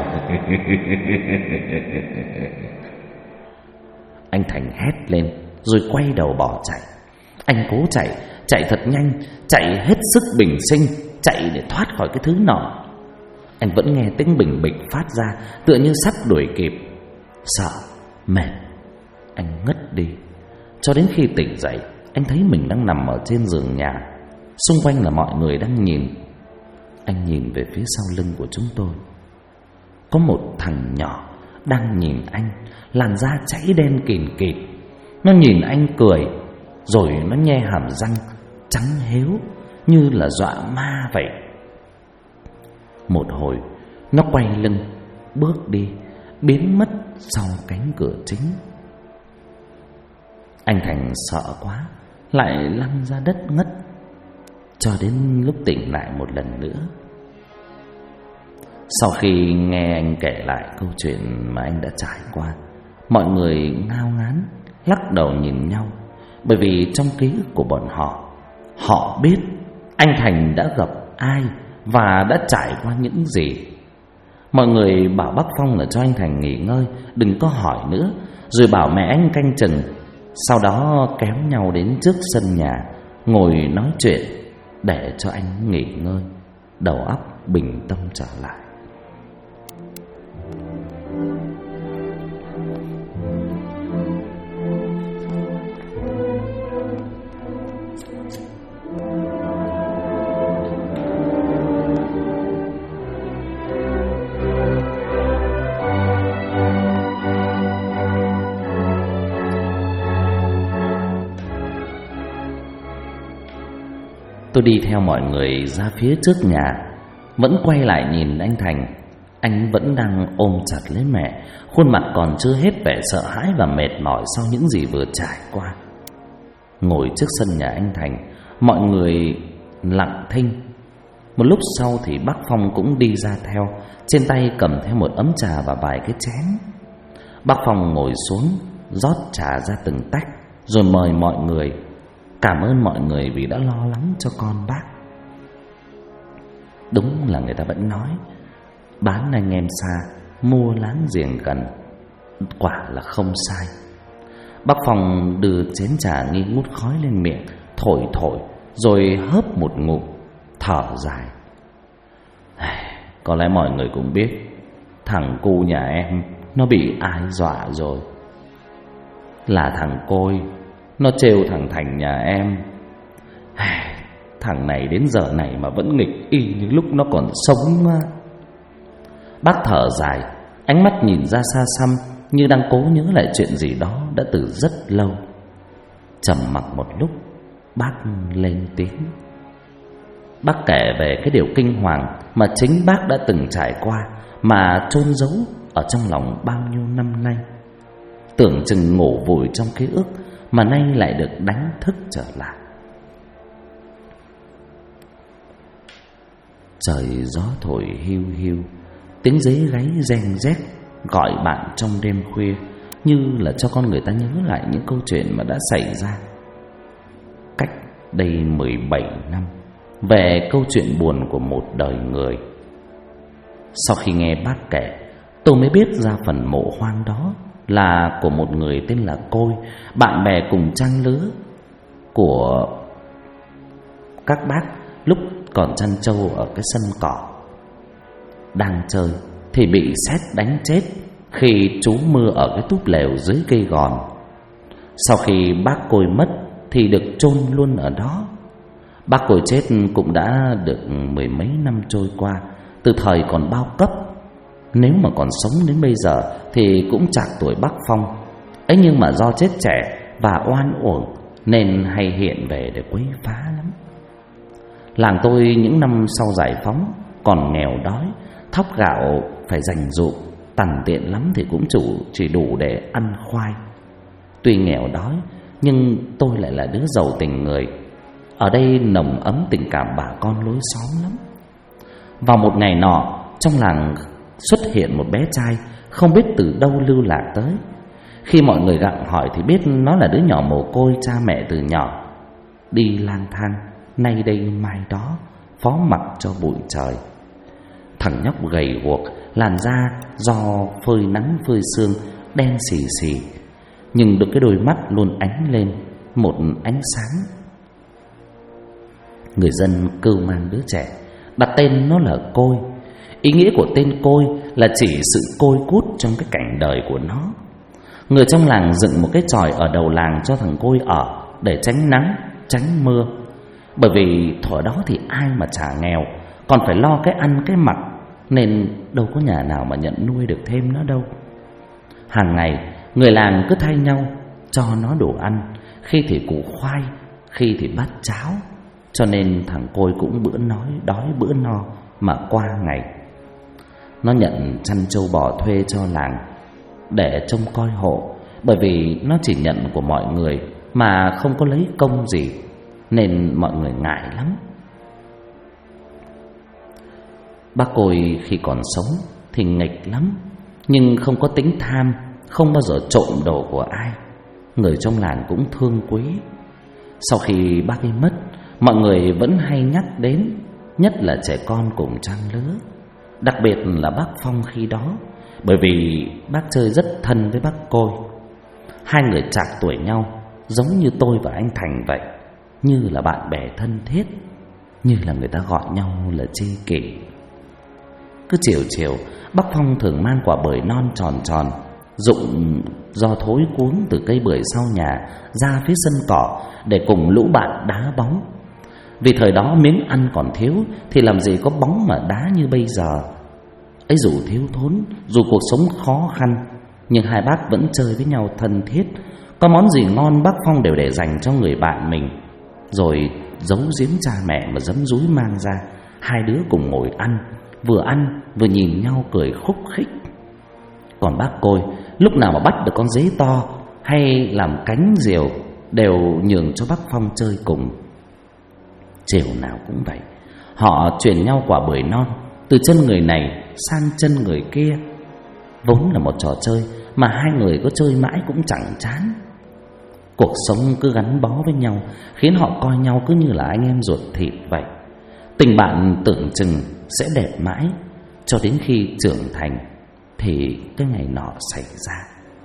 Anh Thành hét lên rồi quay đầu bỏ chạy. Anh cố chạy thật nhanh, chạy hết sức bình sinh, chạy để thoát khỏi cái thứ nọ. Anh vẫn nghe tiếng bình bịch phát ra, tựa như sắp đuổi kịp. Sợ, mệt, anh ngất đi. Cho đến khi tỉnh dậy, anh thấy mình đang nằm ở trên giường nhà. Xung quanh là mọi người đang nhìn. Anh nhìn về phía sau lưng của chúng tôi. Có một thằng nhỏ đang nhìn anh, làn da cháy đen kìn kịt. Nó nhìn anh cười, rồi nó nhe hàm răng trắng héo như là dọa ma vậy. Một hồi nó quay lưng bước đi, biến mất sau cánh cửa chính. Anh Thành sợ quá, lại lăn ra đất ngất, cho đến lúc tỉnh lại một lần nữa. Sau khi nghe anh kể lại câu chuyện mà anh đã trải qua, mọi người ngao ngán lắc đầu nhìn nhau. Bởi vì trong ký ức của bọn họ biết anh Thành đã gặp ai và đã trải qua những gì. Mọi người bảo bác Phong là cho anh Thành nghỉ ngơi, đừng có hỏi nữa, rồi bảo mẹ anh canh chừng. Sau đó kéo nhau đến trước sân nhà, ngồi nói chuyện để cho anh nghỉ ngơi, đầu óc bình tâm trở lại. Tôi đi theo mọi người ra phía trước nhà, vẫn quay lại nhìn anh Thành. Anh vẫn đang ôm chặt lấy mẹ, khuôn mặt còn chưa hết vẻ sợ hãi và mệt mỏi sau những gì vừa trải qua. Ngồi trước sân nhà anh Thành, mọi người lặng thinh. Một lúc sau thì bác Phong cũng đi ra theo, trên tay cầm theo một ấm trà và vài cái chén. Bác Phong ngồi xuống, rót trà ra từng tách, rồi mời mọi người. Cảm ơn mọi người vì đã lo lắng cho con bác. Đúng là người ta vẫn nói bán anh em xa, mua láng giềng gần, quả là không sai. Bác Phong đưa chén trà nghi ngút khói lên miệng, thổi rồi hớp một ngụm, thở dài. Có lẽ mọi người cũng biết thằng cu nhà em nó bị ai dọa rồi. Là thằng Côi, nó trêu thằng Thành nhà em. Thằng này đến giờ này mà vẫn nghịch y như lúc nó còn sống mà. Bác thở dài, ánh mắt nhìn ra xa xăm, như đang cố nhớ lại chuyện gì đó đã từ rất lâu. Trầm mặc một lúc, bác lên tiếng. Bác kể về cái điều kinh hoàng mà chính bác đã từng trải qua, mà chôn giấu ở trong lòng bao nhiêu năm nay. Tưởng chừng ngủ vùi trong ký ức, mà nay lại được đánh thức trở lại. Trời gió thổi hiu hiu, tiếng dế gáy reng rét gọi bạn trong đêm khuya, như là cho con người ta nhớ lại những câu chuyện mà đã xảy ra cách đây 17 năm, về câu chuyện buồn của một đời người. Sau khi nghe bác kể, tôi mới biết ra phần mộ hoang đó là của một người tên là Côi, bạn bè cùng trang lứa của các bác lúc còn chăn trâu ở cái sân cỏ. Đang chơi thì bị sét đánh chết khi trú mưa ở cái túp lều dưới cây gòn. Sau khi bác Côi mất thì được chôn luôn ở đó. Bác Côi chết cũng đã được 10 mấy năm trôi qua, từ thời còn bao cấp. Nếu mà còn sống đến bây giờ thì cũng chạc tuổi bác Phong ấy, nhưng mà do chết trẻ và oan uổng nên hay hiện về để quấy phá lắm. Làng tôi những năm sau giải phóng còn nghèo đói, thóc gạo phải dành dụm, tằn tiện lắm thì cũng chỉ đủ để ăn khoai. Tuy nghèo đói nhưng tôi lại là đứa giàu tình người. Ở đây nồng ấm tình cảm bà con lối xóm lắm. Vào một ngày nọ, trong làng xuất hiện một bé trai không biết từ đâu lưu lạc tới. Khi mọi người gặng hỏi thì biết nó là đứa nhỏ mồ côi cha mẹ từ nhỏ, đi lang thang nay đây mai đó, phó mặc cho bụi trời. Thằng nhóc gầy guộc, làn da do phơi nắng phơi sương đen xì xì, nhưng được cái đôi mắt luôn ánh lên một ánh sáng. Người dân cưu mang đứa trẻ, đặt tên nó là Côi. Ý nghĩa của tên Côi là chỉ sự côi cút trong cái cảnh đời của nó. Người trong làng dựng một cái chòi ở đầu làng cho thằng Côi ở, để tránh nắng, tránh mưa. Bởi vì thuở đó thì ai mà chả nghèo, còn phải lo cái ăn cái mặc, nên đâu có nhà nào mà nhận nuôi được thêm nó đâu. Hàng ngày người làng cứ thay nhau cho nó đồ ăn, khi thì củ khoai, khi thì bát cháo. Cho nên thằng Côi cũng bữa nói đói bữa no mà qua ngày. Nó nhận chăn trâu bò thuê cho làng để trông coi hộ, bởi vì nó chỉ nhận của mọi người mà không có lấy công gì, nên mọi người ngại lắm. Bác Côi khi còn sống thì nghịch lắm, nhưng không có tính tham, không bao giờ trộm đồ của ai. Người trong làng cũng thương quý. Sau khi bác ấy mất, mọi người vẫn hay nhắc đến, nhất là trẻ con cùng trang lứa, đặc biệt là bác Phong khi đó, bởi vì bác chơi rất thân với bác Côi. Hai người chạc tuổi nhau, giống như tôi và anh Thành vậy, như là bạn bè thân thiết, như là người ta gọi nhau là tri kỷ. Cứ chiều chiều, bác Phong thường mang quả bưởi non tròn tròn, rụng do thối cuốn từ cây bưởi sau nhà ra phía sân cỏ để cùng lũ bạn đá bóng. Vì thời đó miếng ăn còn thiếu thì làm gì có bóng mà đá như bây giờ. Ấy dù thiếu thốn, dù cuộc sống khó khăn, nhưng hai bác vẫn chơi với nhau thân thiết. Có món gì ngon bác Phong đều để dành cho người bạn mình, rồi giấu giếm cha mẹ mà giấm dúi mang ra. Hai đứa cùng ngồi ăn vừa nhìn nhau cười khúc khích. Còn bác Côi lúc nào mà bắt được con dế to hay làm cánh diều đều nhường cho bác Phong chơi cùng. Chiều nào cũng vậy, họ chuyển nhau quả bưởi non từ chân người này sang chân người kia. Vốn là một trò chơi mà hai người có chơi mãi cũng chẳng chán. Cuộc sống cứ gắn bó với nhau, khiến họ coi nhau cứ như là anh em ruột thịt vậy. Tình bạn tưởng chừng sẽ đẹp mãi, cho đến khi trưởng thành thì cái ngày nọ xảy ra.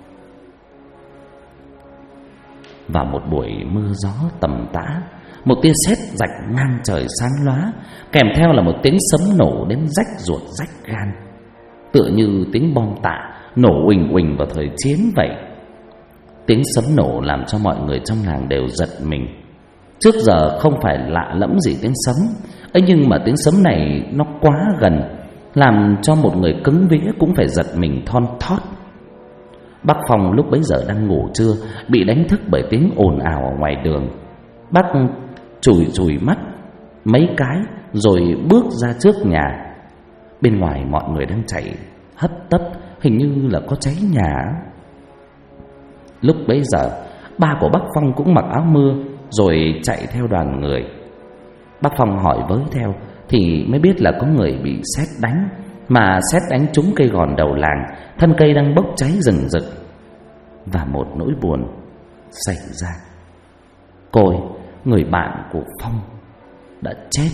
Vào một buổi mưa gió tầm tã, một tia sét rạch ngang trời sáng lóa, kèm theo là một tiếng sấm nổ đến rách ruột rách gan, tựa như tiếng bom tạ nổ uỳnh uỳnh vào thời chiến vậy. Tiếng sấm nổ làm cho mọi người trong làng đều giật mình. Trước giờ không phải lạ lẫm gì tiếng sấm ấy, nhưng mà tiếng sấm này nó quá gần, làm cho một người cứng vía cũng phải giật mình thon thót. Bác Phong lúc bấy giờ đang ngủ trưa, bị đánh thức bởi tiếng ồn ào ở ngoài đường. Bác chùi mắt mấy cái rồi bước ra trước nhà. Bên ngoài mọi người đang chạy hấp tấp, hình như là có cháy nhà. Lúc bấy giờ ba của bác Phong cũng mặc áo mưa rồi chạy theo đoàn người. Bác Phong hỏi với theo thì mới biết là có người bị sét đánh, mà sét đánh trúng cây gòn đầu làng, thân cây đang bốc cháy rừng rực. Và một nỗi buồn xảy ra. Côi, người bạn của Phong, đã chết.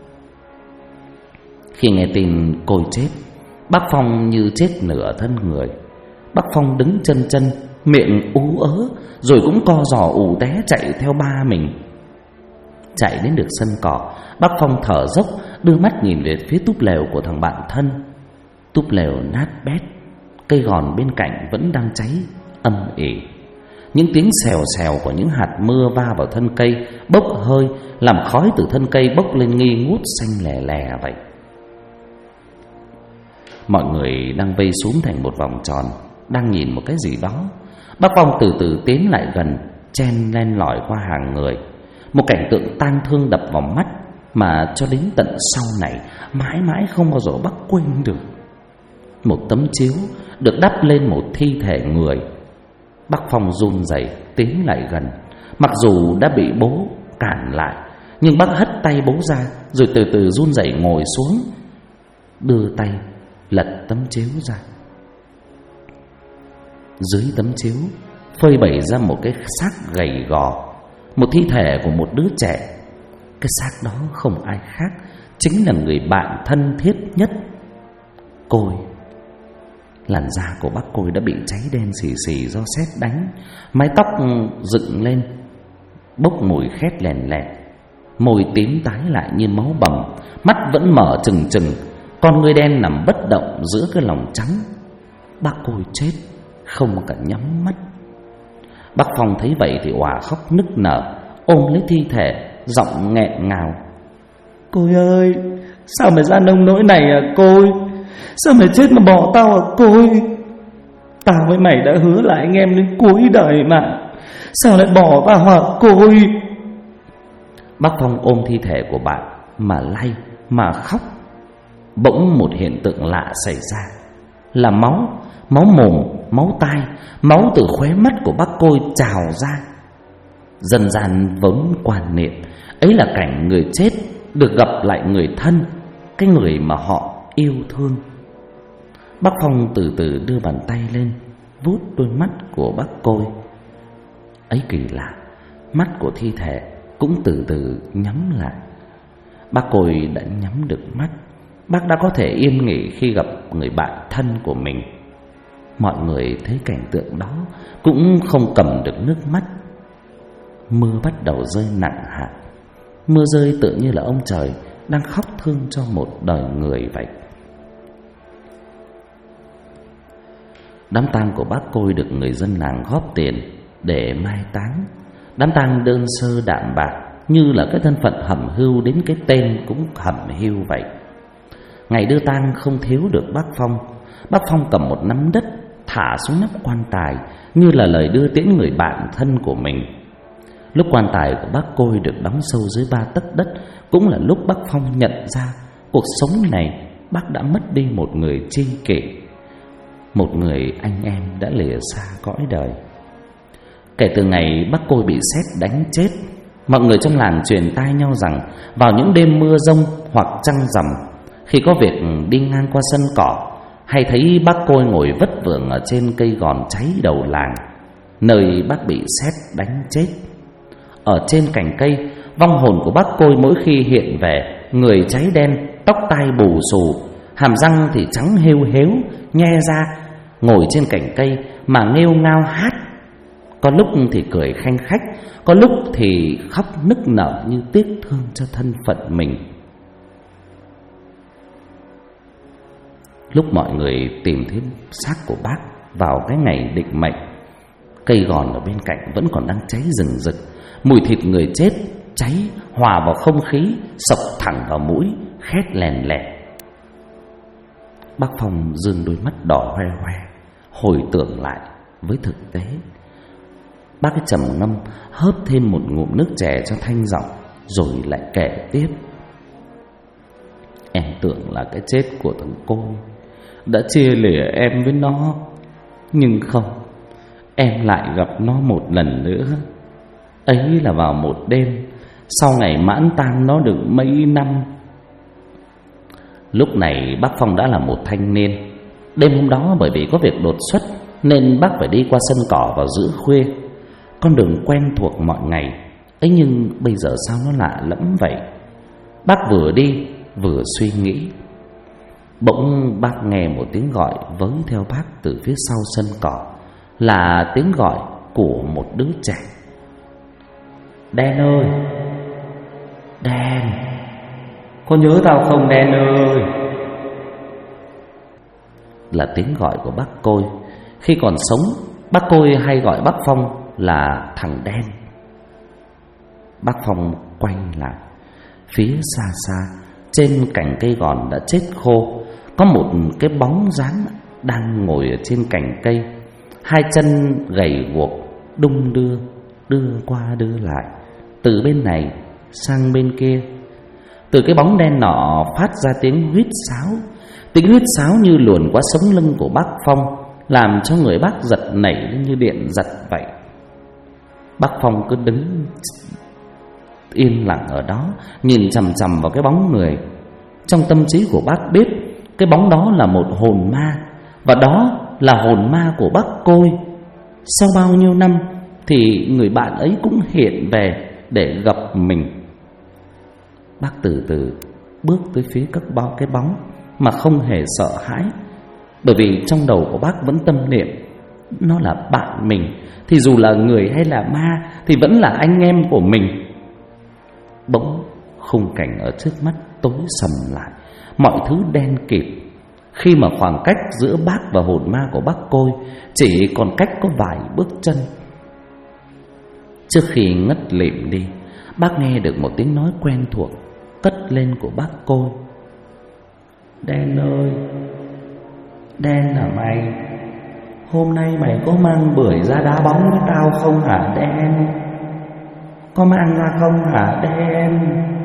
Khi nghe tin Côi chết, bác Phong như chết nửa thân người. Bác Phong đứng chân, miệng ú ớ, rồi cũng co giò ù té chạy theo ba mình. Chạy đến được sân cỏ, bác Phong thở dốc, đưa mắt nhìn về phía túp lều của thằng bạn thân. Túp lều nát bét, cây gòn bên cạnh vẫn đang cháy âm ỉ. Những tiếng xèo xèo của những hạt mưa va vào thân cây bốc hơi, làm khói từ thân cây bốc lên nghi ngút xanh lè lè vậy. Mọi người đang vây xuống thành một vòng tròn, đang nhìn một cái gì đó. Bác Phong từ từ tiến lại gần, chen len lỏi qua hàng người. Một cảnh tượng tang thương đập vào mắt mà cho đến tận sau này mãi mãi không bao giờ bác quên được. Một tấm chiếu được đắp lên một thi thể người. Bác Phong run rẩy tiến lại gần. Mặc dù đã bị bố cản lại, nhưng bác hất tay bố ra, rồi từ từ run rẩy ngồi xuống, đưa tay lật tấm chiếu ra. Dưới tấm chiếu phơi bày ra một cái xác gầy gò, một thi thể của một đứa trẻ. Cái xác đó không ai khác, chính là người bạn thân thiết nhất, Côi. Làn da của bác Côi đã bị cháy đen xì xì do sét đánh, mái tóc dựng lên bốc mùi khét lèn lẹt, môi tím tái lại như máu bầm, mắt vẫn mở trừng trừng, con ngươi đen nằm bất động giữa cái lòng trắng. Bác Côi chết không cần nhắm mắt. Bác Phong thấy vậy thì òa khóc nức nở, ôm lấy thi thể, giọng nghẹn ngào: "Côi ơi, sao mày ra nông nỗi này à Côi? Sao mày chết mà bỏ tao à Côi? Tao với mày đã hứa lại anh em đến cuối đời mà, sao lại bỏ tao hả Côi?" Bác Phong ôm thi thể của bạn mà lay mà khóc. Bỗng một hiện tượng lạ xảy ra, là máu mồm, máu tai, máu từ khóe mắt của bác Côi trào ra. Dân gian vốn quan niệm ấy là cảnh người chết được gặp lại người thân, cái người mà họ yêu thương. Bác Phong từ từ đưa bàn tay lên, vuốt đôi mắt của bác Côi. Ấy kỳ lạ, mắt của thi thể cũng từ từ nhắm lại. Bác Côi đã nhắm được mắt, bác đã có thể yên nghỉ khi gặp người bạn thân của mình. Mọi người thấy cảnh tượng đó cũng không cầm được nước mắt. Mưa bắt đầu rơi nặng hạt. Mưa rơi tự như là ông trời đang khóc thương cho một đời người vậy. Đám tang của bác Côi được người dân làng góp tiền để mai táng. Đám tang đơn sơ đạm bạc, như là cái thân phận hẩm hưu đến cái tên cũng hẩm hưu vậy. Ngày đưa tang không thiếu được bác Phong. Bác Phong cầm một nắm đất thả xuống nắp quan tài, như là lời đưa tiễn người bạn thân của mình. Lúc quan tài của bác Côi được đóng sâu dưới 3 tấc đất, cũng là lúc bác Phong nhận ra cuộc sống này bác đã mất đi một người tri kỷ, một người anh em đã lìa xa cõi đời. Kể từ ngày bác Côi bị sét đánh chết, mọi người trong làng truyền tai nhau rằng vào những đêm mưa giông hoặc trăng rằm, khi có việc đi ngang qua sân cỏ, hay thấy bác Côi ngồi vất vưởng ở trên cây gòn cháy đầu làng, nơi bác bị sét đánh chết. Ở trên cành cây, vong hồn của bác Côi mỗi khi hiện về, người cháy đen, tóc tai bù xù, hàm răng thì trắng hêu héo nhe ra, ngồi trên cành cây mà nghêu ngao hát. Có lúc thì cười khanh khách, có lúc thì khóc nức nở như tiếc thương cho thân phận mình. Lúc mọi người tìm thấy xác của bác vào cái ngày định mệnh, cây gòn ở bên cạnh vẫn còn đang cháy rừng rực. Mùi thịt người chết cháy hòa vào không khí, xộc thẳng vào mũi, khét lèn lẹt. Bác Phong dương đôi mắt đỏ hoe hoe, hồi tưởng lại với thực tế. Bác ấy trầm ngâm, hớp thêm một ngụm nước chè cho thanh giọng, rồi lại kể tiếp. Em tưởng là cái chết của thằng Côi đã chia lìa em với nó, nhưng không, em lại gặp nó một lần nữa. Ấy là vào một đêm, sau ngày mãn tang nó được mấy năm. Lúc này bác Phong đã là một thanh niên. Đêm hôm đó bởi vì có việc đột xuất nên bác phải đi qua sân cỏ vào giữa khuya. Con đường quen thuộc mọi ngày ấy, nhưng bây giờ sao nó lạ lẫm vậy? Bác vừa đi vừa suy nghĩ. Bỗng bác nghe một tiếng gọi với theo bác từ phía sau sân cỏ, là tiếng gọi của một đứa trẻ. Đen ơi, Đen, có nhớ tao không Đen ơi? Là tiếng gọi của bác Côi. Khi còn sống, bác Côi hay gọi bác Phong là thằng Đen. Bác Phong quay lại, phía xa xa trên cành cây gòn đã chết khô, có một cái bóng dáng đang ngồi ở trên cành cây, hai chân gầy guộc đung đưa qua đưa lại, từ bên này sang bên kia. Từ cái bóng đen nọ phát ra tiếng huýt sáo. Tiếng huýt sáo như luồn qua sống lưng của bác Phong, làm cho người bác giật nảy lên như điện giật vậy. Bác Phong cứ đứng yên lặng ở đó, nhìn chằm chằm vào cái bóng người. Trong tâm trí của bác biết cái bóng đó là một hồn ma, và đó là hồn ma của bác Côi. Sau bao nhiêu năm thì người bạn ấy cũng hiện về để gặp mình. Bác từ từ bước tới phía cái bóng mà không hề sợ hãi, bởi vì trong đầu của bác vẫn tâm niệm nó là bạn mình, thì dù là người hay là ma thì vẫn là anh em của mình. Bỗng khung cảnh ở trước mắt tối sầm lại, mọi thứ đen kịt, khi mà khoảng cách giữa bác và hồn ma của bác Côi chỉ còn cách có vài bước chân. Trước khi ngất lịm đi, bác nghe được một tiếng nói quen thuộc cất lên của bác Côi. Đen ơi, Đen là mày, hôm nay mày có mang bưởi ra đá bóng với tao không hả Đen? Có mang ra không hả Đen?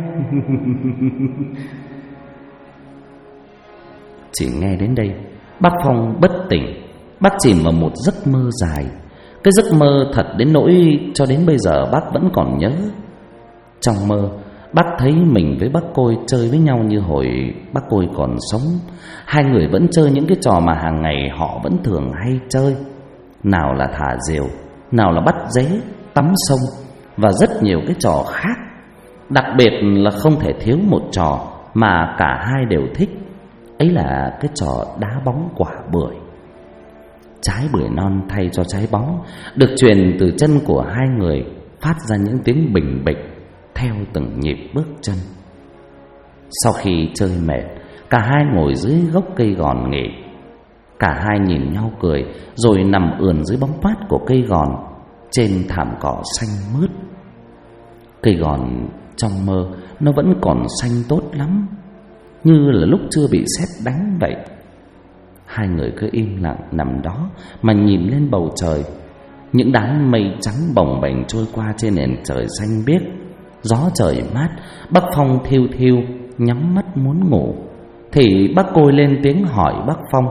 Chỉ nghe đến đây, bác Phong bất tỉnh. Bác chìm vào một giấc mơ dài. Cái giấc mơ thật đến nỗi cho đến bây giờ bác vẫn còn nhớ. Trong mơ, bác thấy mình với bác Côi chơi với nhau như hồi bác Côi còn sống. Hai người vẫn chơi những cái trò mà hàng ngày họ vẫn thường hay chơi. Nào là thả diều, nào là bắt dế, tắm sông, và rất nhiều cái trò khác. Đặc biệt là không thể thiếu một trò mà cả hai đều thích. Ấy là cái trò đá bóng quả bưởi. Trái bưởi non thay cho trái bóng được truyền từ chân của hai người, phát ra những tiếng bình bịch theo từng nhịp bước chân. Sau khi chơi mệt, cả hai ngồi dưới gốc cây gòn nghỉ. Cả hai nhìn nhau cười, rồi nằm ườn dưới bóng mát của cây gòn trên thảm cỏ xanh mướt. Cây gòn trong mơ nó vẫn còn xanh tốt lắm, như là lúc chưa bị sét đánh vậy. Hai người cứ im lặng nằm đó mà nhìn lên bầu trời. những đám mây trắng bồng bềnh trôi qua trên nền trời xanh biếc. Gió trời mát, bác Phong thiêu thiêu nhắm mắt muốn ngủ, thì bác Côi lên tiếng hỏi bác Phong: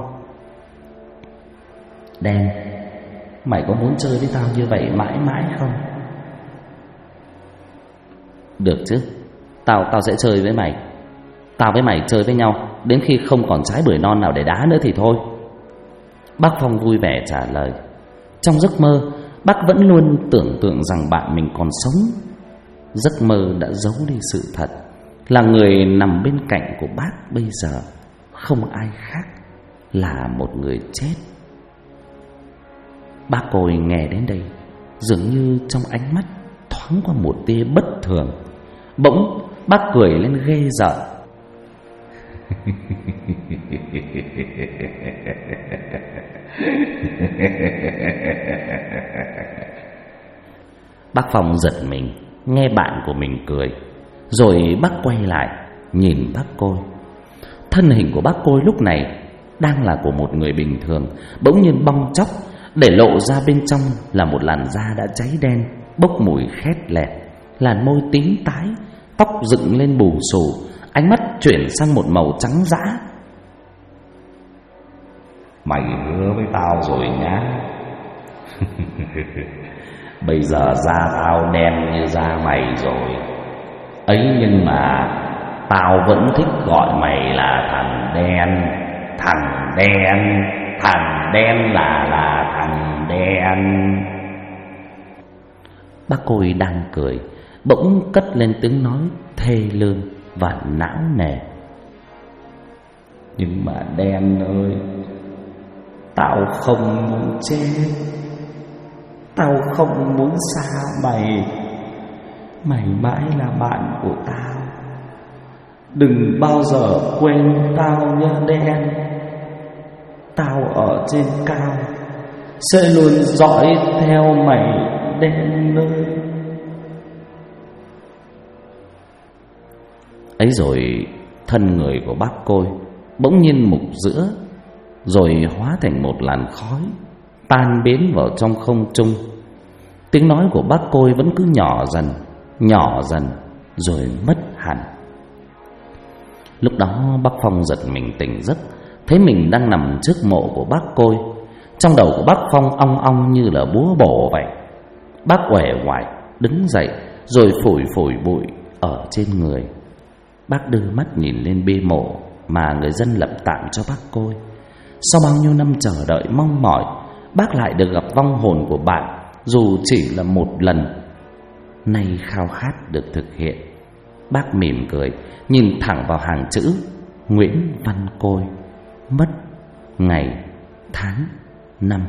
Đen, mày có muốn chơi với tao như vậy mãi mãi không? Được chứ, tao sẽ chơi với mày. Tao với mày chơi với nhau đến khi không còn trái bưởi non nào để đá nữa thì thôi. Bác Phong vui vẻ trả lời. Trong giấc mơ, bác vẫn luôn tưởng tượng rằng bạn mình còn sống. Giấc mơ đã giấu đi sự thật là người nằm bên cạnh của bác bây giờ không ai khác là một người chết. Bác Côi nghe đến đây, dường như trong ánh mắt thoáng qua một tia bất thường. Bỗng bác cười lên ghê rợn. Bác Phong giật mình nghe bạn của mình cười, rồi bác quay lại nhìn bác Côi. Thân hình của bác Côi lúc này đang là của một người bình thường, bỗng nhiên bong chóc, để lộ ra bên trong là một làn da đã cháy đen, bốc mùi khét lẹt, làn môi tím tái, tóc dựng lên bù xù, ánh mắt chuyển sang một màu trắng dã. Mày hứa với tao rồi nhá. Bây giờ da tao đen như da mày rồi ấy, nhưng mà tao vẫn thích gọi mày là thằng đen. Thằng đen, thằng đen là thằng đen. Bác Côi đang cười, bỗng cất lên tiếng nói thê lương và não nề. Nhưng mà đen ơi, tao không muốn chết. Tao không muốn xa mày. Mày mãi là bạn của tao. Đừng bao giờ quên tao nhé đen. Tao ở trên cao sẽ luôn dõi theo mày đen ơi. Ấy rồi thân người của bác Côi bỗng nhiên mục giữa, rồi hóa thành một làn khói tan biến vào trong không trung. Tiếng nói của bác Côi vẫn cứ nhỏ dần rồi mất hẳn. Lúc đó bác Phong giật mình tỉnh giấc, thấy mình đang nằm trước mộ của bác Côi. Trong đầu của bác Phong ong ong như là búa bổ vậy. Bác uể oải đứng dậy, rồi phủi phủi bụi ở trên người. Bác đưa mắt nhìn lên bia mộ mà người dân lập tạm cho bác Côi. Sau bao nhiêu năm chờ đợi mong mỏi, bác lại được gặp vong hồn của bạn, dù chỉ là một lần. Nay khao khát được thực hiện. Bác mỉm cười, nhìn thẳng vào hàng chữ Nguyễn Văn Côi, mất ngày tháng năm.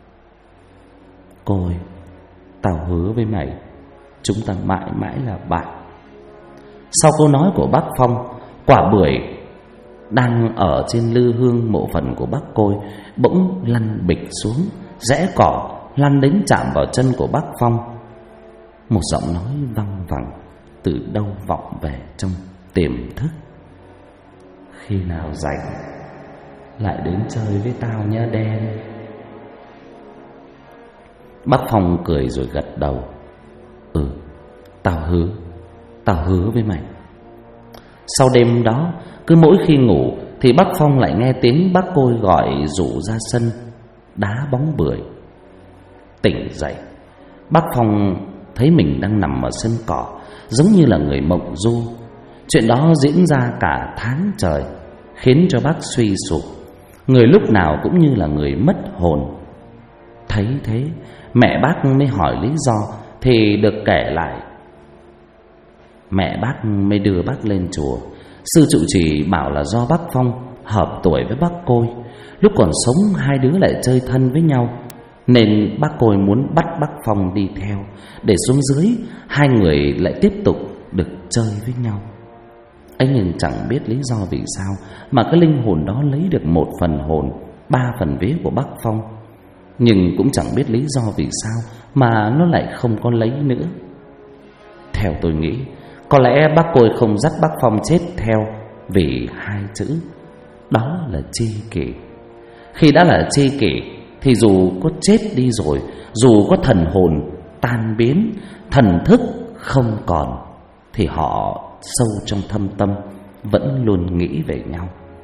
Côi, tao hứa với mày, chúng ta mãi mãi là bạn. Sau câu nói của bác Phong, quả bưởi đang ở trên lư hương mộ phần của bác Côi bỗng lăn bịch xuống, rẽ cỏ lăn đến chạm vào chân của bác Phong. Một giọng nói văng vẳng từ đâu vọng về trong tiềm thức: khi nào rảnh lại đến chơi với tao nhá đen. Bác Phong cười rồi gật đầu. Tao hứa với mày. Sau đêm đó, cứ mỗi khi ngủ thì bác Phong lại nghe tiếng bác Côi gọi rủ ra sân đá bóng bưởi. Tỉnh dậy, bác Phong thấy mình đang nằm ở sân cỏ, giống như là người mộng du. Chuyện đó diễn ra cả tháng trời, khiến cho bác suy sụp, người lúc nào cũng như là người mất hồn. Thấy thế, mẹ bác mới hỏi lý do, thì được kể lại. Mẹ bác mới đưa bác lên chùa. Sư trụ trì bảo là do bác Phong hợp tuổi với bác Côi, lúc còn sống hai đứa lại chơi thân với nhau, nên bác Côi muốn bắt bác Phong đi theo, để xuống dưới hai người lại tiếp tục được chơi với nhau. Ấy nhưng chẳng biết lý do vì sao mà cái linh hồn đó lấy được 1 phần hồn, 3 phần vía của bác Phong. Nhưng cũng chẳng biết lý do vì sao mà nó lại không có lấy nữa. Theo tôi nghĩ, có lẽ bác Côi không dắt bác Phong chết theo vì 2 chữ, đó là tri kỷ. Khi đã là tri kỷ thì dù có chết đi rồi, dù có thần hồn tan biến, thần thức không còn, thì họ sâu trong thâm tâm vẫn luôn nghĩ về nhau.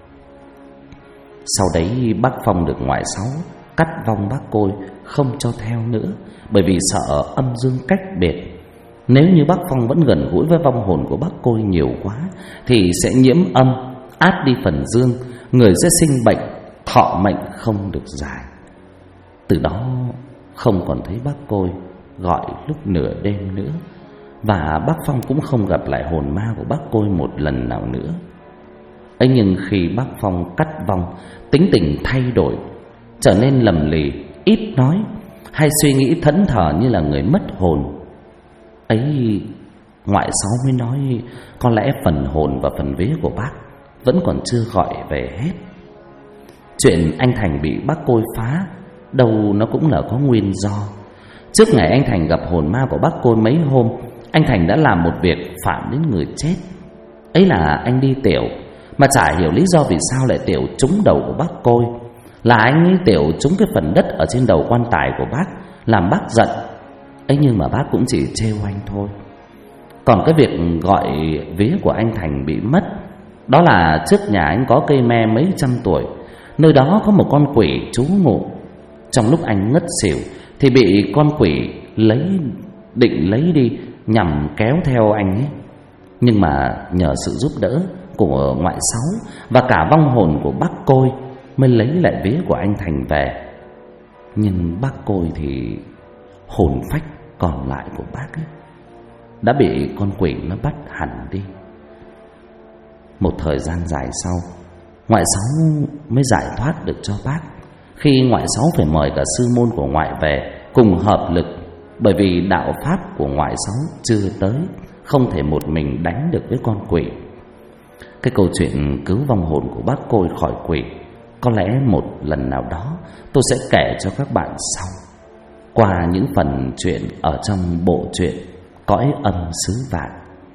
Sau đấy bác Phong được ngoại sáu cắt vong bác Côi, không cho theo nữa, bởi vì sợ âm dương cách biệt. Nếu như bác Phong vẫn gần gũi với vong hồn của bác Côi nhiều quá thì sẽ nhiễm âm, át đi phần dương, người sẽ sinh bệnh, thọ mệnh không được dài. Từ đó không còn thấy bác Côi gọi lúc nửa đêm nữa, và bác Phong cũng không gặp lại hồn ma của bác Côi một lần nào nữa. ấy nhưng khi bác Phong cắt vong, tính tình thay đổi, trở nên lầm lì, ít nói, hay suy nghĩ thẫn thờ như là người mất hồn. Ấy ngoại sáu mới nói có lẽ phần hồn và phần vía của bác vẫn còn chưa gọi về hết. Chuyện anh Thành bị bác Côi phá đâu nó cũng là có nguyên do. Trước ngày anh Thành gặp hồn ma của bác Côi mấy hôm, anh Thành đã làm một việc phạm đến người chết. Ấy là anh đi tiểu, mà chả hiểu lý do vì sao lại tiểu trúng đầu của bác Côi. Là anh ấy tiểu trúng cái phần đất ở trên đầu quan tài của bác, làm bác giận. Ấy nhưng mà bác cũng chỉ trêu anh thôi. Còn cái việc gọi vía của anh Thành bị mất, đó là trước nhà anh có cây me mấy trăm tuổi, nơi đó có một con quỷ trú ngụ. Trong lúc anh ngất xỉu thì bị con quỷ định lấy đi nhằm kéo theo anh ấy. Nhưng mà nhờ sự giúp đỡ của ngoại sáu và cả vong hồn của bác Côi mới lấy lại vía của anh Thành về. Nhưng bác Côi thì hồn phách còn lại của bác ấy đã bị con quỷ nó bắt hẳn đi. Một thời gian dài sau, ngoại sáu mới giải thoát được cho bác, khi ngoại sáu phải mời cả sư môn của ngoại về cùng hợp lực, bởi vì đạo pháp của ngoại sáu chưa tới, không thể một mình đánh được với con quỷ. Cái câu chuyện cứu vong hồn của bác Côi khỏi quỷ có lẽ một lần nào đó tôi sẽ kể cho các bạn sau, qua những phần chuyện ở trong bộ truyện Cõi Âm Xứ Vạn.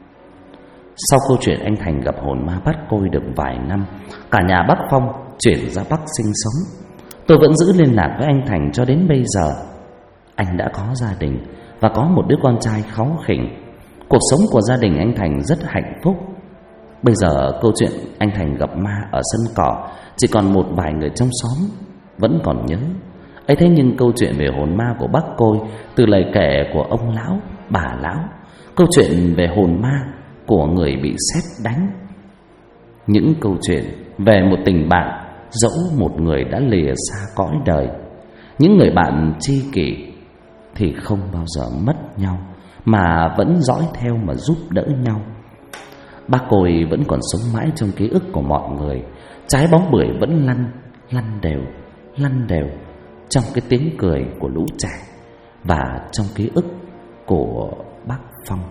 Sau câu chuyện anh Thành gặp hồn ma bắt Côi được vài năm, cả nhà bác Phong chuyển ra Bắc sinh sống. Tôi vẫn giữ liên lạc với anh Thành cho đến bây giờ. Anh đã có gia đình và có một đứa con trai kháu khỉnh. Cuộc sống của gia đình anh Thành rất hạnh phúc. Bây giờ câu chuyện anh Thành gặp ma ở sân cỏ chỉ còn một vài người trong xóm vẫn còn nhớ. Ấy thế nhưng câu chuyện về hồn ma của bác Côi, từ lời kể của ông lão, bà lão, câu chuyện về hồn ma của người bị sét đánh, những câu chuyện về một tình bạn dẫu một người đã lìa xa cõi đời, những người bạn tri kỷ thì không bao giờ mất nhau, mà vẫn dõi theo mà giúp đỡ nhau. Bác Côi vẫn còn sống mãi trong ký ức của mọi người. Trái bóng bưởi vẫn lăn đều trong cái tiếng cười của lũ trẻ và trong ký ức của bác Phong.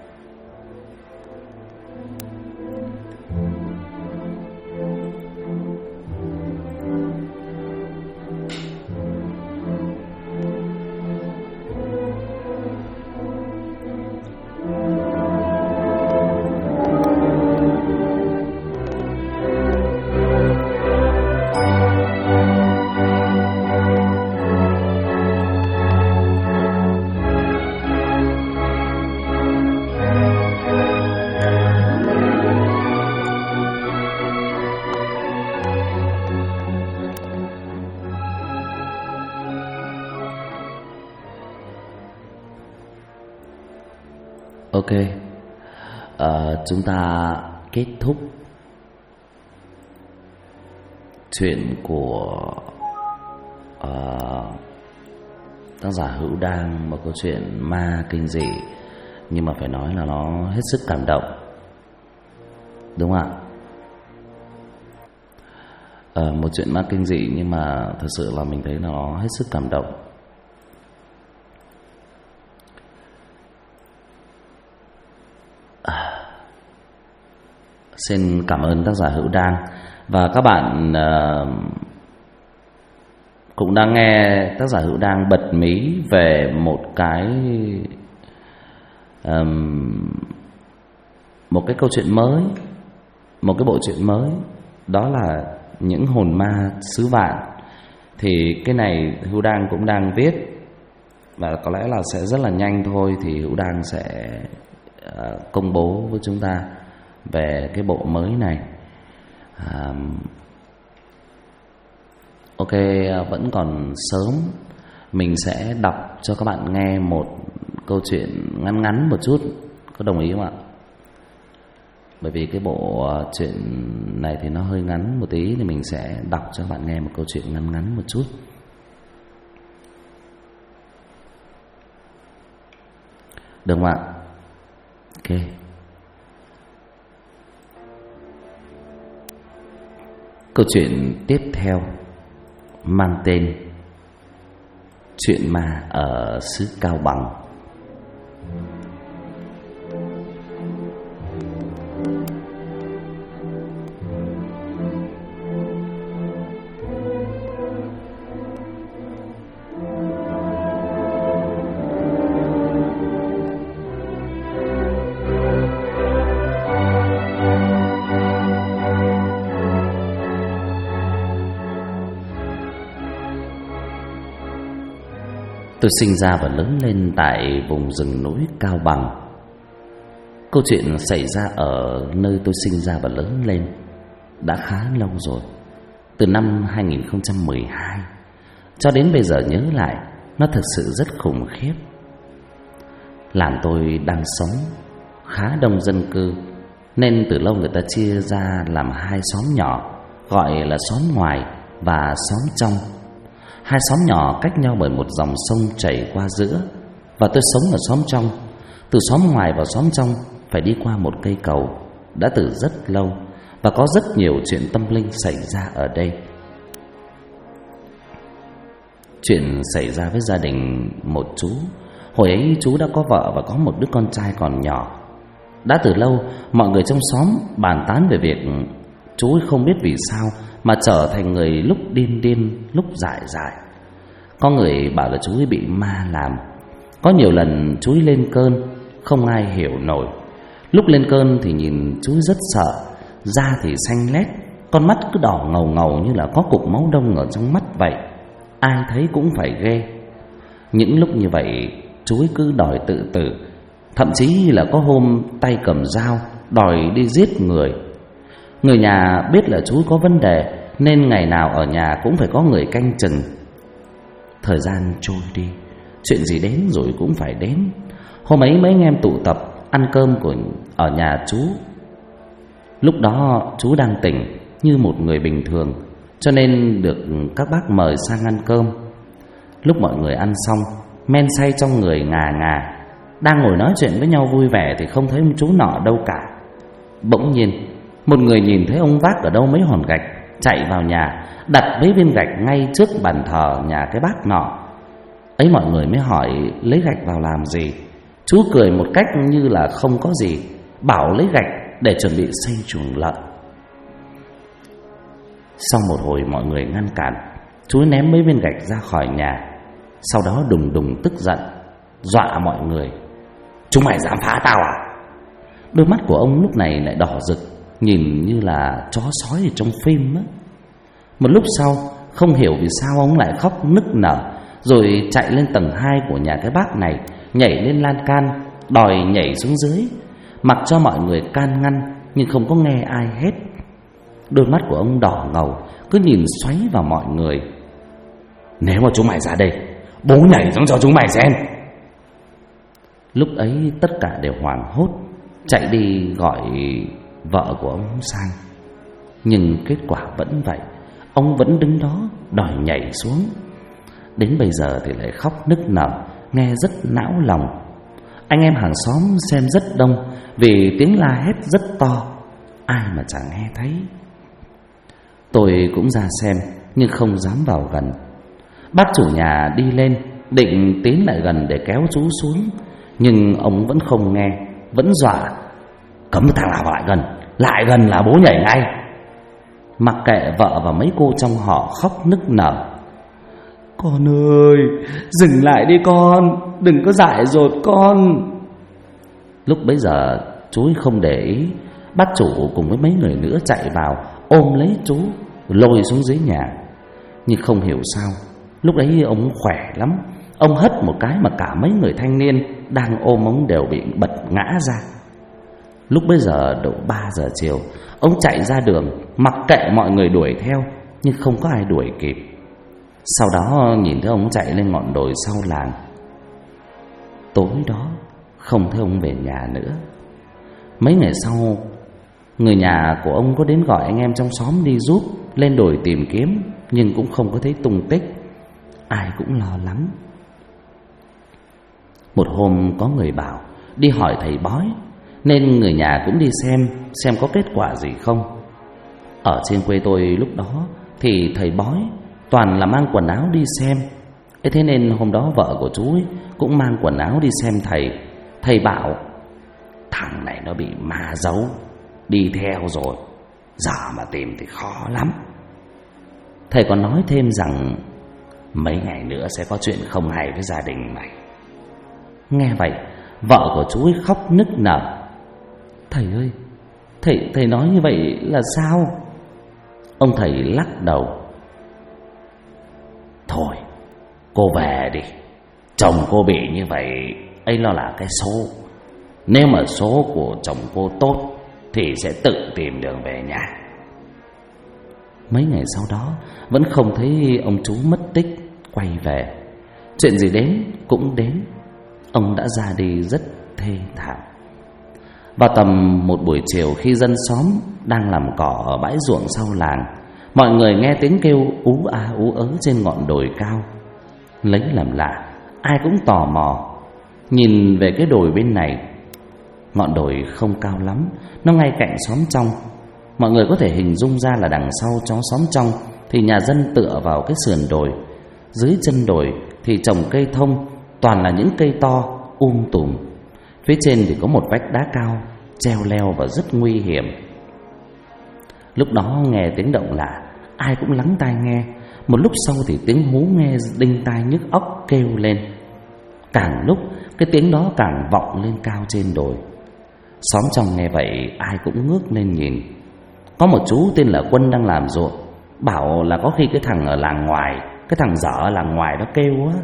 Ok, chúng ta kết thúc chuyện của tác giả Hữu Đang, một câu chuyện ma kinh dị, nhưng mà phải nói là nó hết sức cảm động, đúng không ạ? Một chuyện ma kinh dị nhưng mà thật sự là mình thấy nó hết sức cảm động. Xin cảm ơn tác giả Hữu Đang. Và các bạn cũng đang nghe tác giả Hữu Đang bật mí về một cái câu chuyện mới, một cái bộ truyện mới, đó là những hồn ma xứ Vạn. Thì cái này Hữu Đang cũng đang viết, và có lẽ là sẽ rất là nhanh thôi thì Hữu Đang sẽ công bố với chúng ta về cái bộ mới này. Ok, vẫn còn sớm, mình sẽ đọc cho các bạn nghe một câu chuyện ngắn ngắn một chút, có đồng ý không ạ? Bởi vì cái bộ chuyện này thì nó hơi ngắn một tí, thì mình sẽ đọc cho các bạn nghe một câu chuyện ngắn ngắn một chút. Được không ạ? Ok. Câu chuyện tiếp theo mang tên Chuyện ma ở xứ Cao Bằng. Tôi sinh ra và lớn lên tại vùng rừng núi Cao Bằng. Câu chuyện xảy ra ở nơi tôi sinh ra và lớn lên đã khá lâu rồi, từ năm 2012 cho đến bây giờ nhớ lại nó thực sự rất khủng khiếp. Làng tôi đang sống khá đông dân cư, nên từ lâu người ta chia ra làm hai xóm nhỏ, gọi là xóm ngoài và xóm trong. Hai xóm nhỏ cách nhau bởi một dòng sông chảy qua giữa, và tôi sống ở xóm trong. Từ xóm ngoài vào xóm trong phải đi qua một cây cầu đã từ rất lâu, và có rất nhiều chuyện tâm linh xảy ra ở đây. Chuyện xảy ra với gia đình một chú. Hồi ấy chú đã có vợ và có một đứa con trai còn nhỏ. Đã từ lâu mọi người trong xóm bàn tán về việc chú không biết vì sao mà trở thành người lúc điên điên lúc dại dại. Có người bảo là chú ấy bị ma làm. Có nhiều lần chú ấy lên cơn không ai hiểu nổi. Lúc lên cơn thì nhìn chú ấy rất sợ, da thì xanh lét, con mắt cứ đỏ ngầu ngầu như là có cục máu đông ở trong mắt vậy. Ai thấy cũng phải ghê. Những lúc như vậy chú ấy cứ đòi tự tử, thậm chí là có hôm tay cầm dao đòi đi giết người. Người nhà biết là chú có vấn đề nên ngày nào ở nhà cũng phải có người canh chừng. Thời gian trôi đi, chuyện gì đến rồi cũng phải đến. Hôm ấy mấy anh em tụ tập ăn cơm ở nhà chú. Lúc đó chú đang tỉnh như một người bình thường, cho nên được các bác mời sang ăn cơm. Lúc mọi người ăn xong, men say trong người ngà ngà, đang ngồi nói chuyện với nhau vui vẻ thì không thấy chú nọ đâu cả. Bỗng nhiên một người nhìn thấy ông vác ở đâu mấy hòn gạch, chạy vào nhà đặt mấy viên gạch ngay trước bàn thờ nhà cái bác nọ. Ấy mọi người mới hỏi lấy gạch vào làm gì. Chú cười một cách như là không có gì, bảo lấy gạch để chuẩn bị xây chuồng lợn. Sau một hồi mọi người ngăn cản, chú ném mấy viên gạch ra khỏi nhà. Sau đó đùng đùng tức giận, dọa mọi người: "Chúng mày dám phá tao à?" Đôi mắt của ông lúc này lại đỏ rực, nhìn như là chó sói ở trong phim á. Một lúc sau, không hiểu vì sao ông lại khóc nức nở, rồi chạy lên tầng 2 của nhà cái bác này, nhảy lên lan can, đòi nhảy xuống dưới. Mặc cho mọi người can ngăn nhưng không có nghe ai hết. Đôi mắt của ông đỏ ngầu, cứ nhìn xoáy vào mọi người: "Nếu mà chúng mày ra đây, bố nhảy xuống cho chúng mày xem." Lúc ấy tất cả đều hoảng hốt, chạy đi gọi vợ của ông sang. Nhưng kết quả vẫn vậy, ông vẫn đứng đó đòi nhảy xuống. Đến bây giờ thì lại khóc nức nở, nghe rất não lòng. Anh em hàng xóm xem rất đông, vì tiếng la hét rất to, ai mà chẳng nghe thấy. Tôi cũng ra xem nhưng không dám vào gần. Bác chủ nhà đi lên định tiến lại gần để kéo chú xuống, nhưng ông vẫn không nghe, vẫn dọa: "Cấm thằng nào lại gần là bố nhảy ngay." Mặc kệ vợ và mấy cô trong họ khóc nức nở: "Con ơi, dừng lại đi con, đừng có dại dột con." Lúc bấy giờ chú ấy không để ý, bác chủ cùng với mấy người nữa chạy vào ôm lấy chú, lôi xuống dưới nhà. Nhưng không hiểu sao lúc đấy ông khỏe lắm. Ông hất một cái mà cả mấy người thanh niên đang ôm ông đều bị bật ngã ra. Lúc bấy giờ độ 3 giờ chiều, ông chạy ra đường mặc kệ mọi người đuổi theo, nhưng không có ai đuổi kịp. Sau đó nhìn thấy ông chạy lên ngọn đồi sau làng. Tối đó không thấy ông về nhà nữa. Mấy ngày sau, người nhà của ông có đến gọi anh em trong xóm đi giúp lên đồi tìm kiếm, nhưng cũng không có thấy tung tích. Ai cũng lo lắng. Một hôm có người bảo đi hỏi thầy bói, nên người nhà cũng đi xem có kết quả gì không. Ở trên quê tôi lúc đó thì thầy bói toàn là mang quần áo đi xem. Thế nên hôm đó vợ của chú ấy cũng mang quần áo đi xem thầy. Thầy bảo thằng này nó bị ma giấu, đi theo rồi, giờ mà tìm thì khó lắm. Thầy còn nói thêm rằng mấy ngày nữa sẽ có chuyện không hay với gia đình mày. Nghe vậy, vợ của chú ấy khóc nức nở. Thầy ơi, thầy nói như vậy là sao? Ông thầy lắc đầu. Thôi, cô về đi. Chồng cô bị như vậy ấy nó là cái số. Nếu mà số của chồng cô tốt thì sẽ tự tìm đường về nhà. Mấy ngày sau đó vẫn không thấy ông chú mất tích quay về. Chuyện gì đến cũng đến. Ông đã ra đi rất thê thảm. Vào tầm một buổi chiều, khi dân xóm đang làm cỏ ở bãi ruộng sau làng, mọi người nghe tiếng kêu ú a ú ớ trên ngọn đồi cao. Lấy làm lạ, ai cũng tò mò nhìn về cái đồi bên này. Ngọn đồi không cao lắm, nó ngay cạnh xóm trong. Mọi người có thể hình dung ra là đằng sau chó xóm trong thì nhà dân tựa vào cái sườn đồi. Dưới chân đồi thì trồng cây thông, toàn là những cây to tùm. Phía trên thì có một vách đá cao treo leo và rất nguy hiểm. Lúc đó nghe tiếng động lạ, ai cũng lắng tai nghe. Một lúc sau thì tiếng hú nghe đinh tai nhức óc kêu lên. Càng lúc cái tiếng đó càng vọng lên cao trên đồi. Xóm trong nghe vậy ai cũng ngước lên nhìn. Có một chú tên là Quân đang làm ruộng, bảo là có khi cái thằng ở làng ngoài, cái thằng dở ở làng ngoài đó kêu á.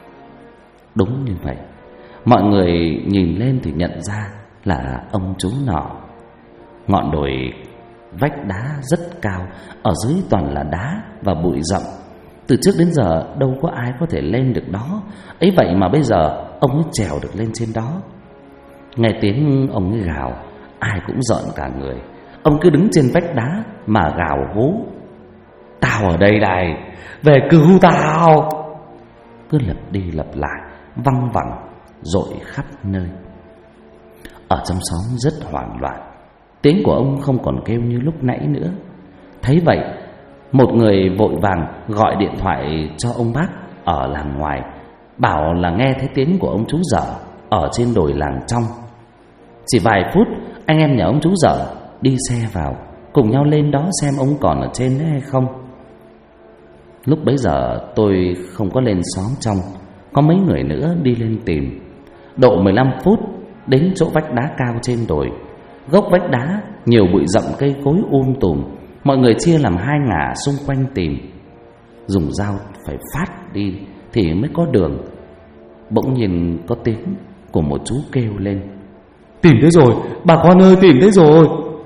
Đúng như vậy, mọi người nhìn lên thì nhận ra là ông chú nọ. Ngọn đồi vách đá rất cao, ở dưới toàn là đá và bụi rậm. Từ trước đến giờ đâu có ai có thể lên được đó. Ấy vậy mà bây giờ ông ấy trèo được lên trên đó. Nghe tiếng ông ấy gào, ai cũng rợn cả người. Ông cứ đứng trên vách đá mà gào hú. Tao ở đây này, về cứu tao. Cứ lặp đi lặp lại, văng vẳng, dội khắp nơi. Ở trong xóm rất hoảng loạn. Tiếng của ông không còn kêu như lúc nãy nữa. Thấy vậy, một người vội vàng gọi điện thoại cho ông bác ở làng ngoài, bảo là nghe thấy tiếng của ông chú dở ở trên đồi làng trong. Chỉ vài phút, anh em nhà ông chú dở đi xe vào, cùng nhau lên đó xem ông còn ở trên đấy hay không. Lúc bấy giờ tôi không có lên xóm trong, có mấy người nữa đi lên tìm. Độ 15 phút đến chỗ vách đá cao trên đồi. Gốc vách đá nhiều bụi rậm cây cối tùm. Mọi người chia làm hai ngả xung quanh tìm. Dùng dao phải phát đi thì mới có đường. Bỗng nhìn có tiếng của một chú kêu lên. Tìm thấy rồi, bà con ơi, tìm thấy rồi.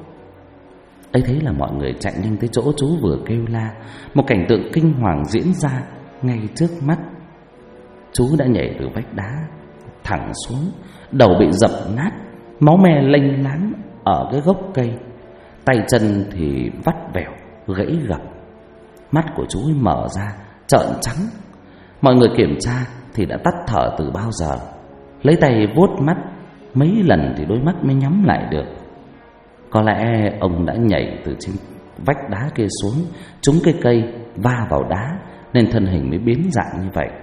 Ấy thế là mọi người chạy nhanh tới chỗ chú vừa kêu la. Một cảnh tượng kinh hoàng diễn ra ngay trước mắt. Chú đã nhảy từ vách đá thẳng xuống, đầu bị dập nát, máu me lênh láng ở cái gốc cây. Tay chân thì vắt vẻo, gãy gập. Mắt của chú mở ra, trợn trắng. Mọi người kiểm tra thì đã tắt thở từ bao giờ. Lấy tay vuốt mắt mấy lần thì đôi mắt mới nhắm lại được. Có lẽ ông đã nhảy từ trên vách đá kia xuống, trúng cái cây va vào đá nên thân hình mới biến dạng như vậy.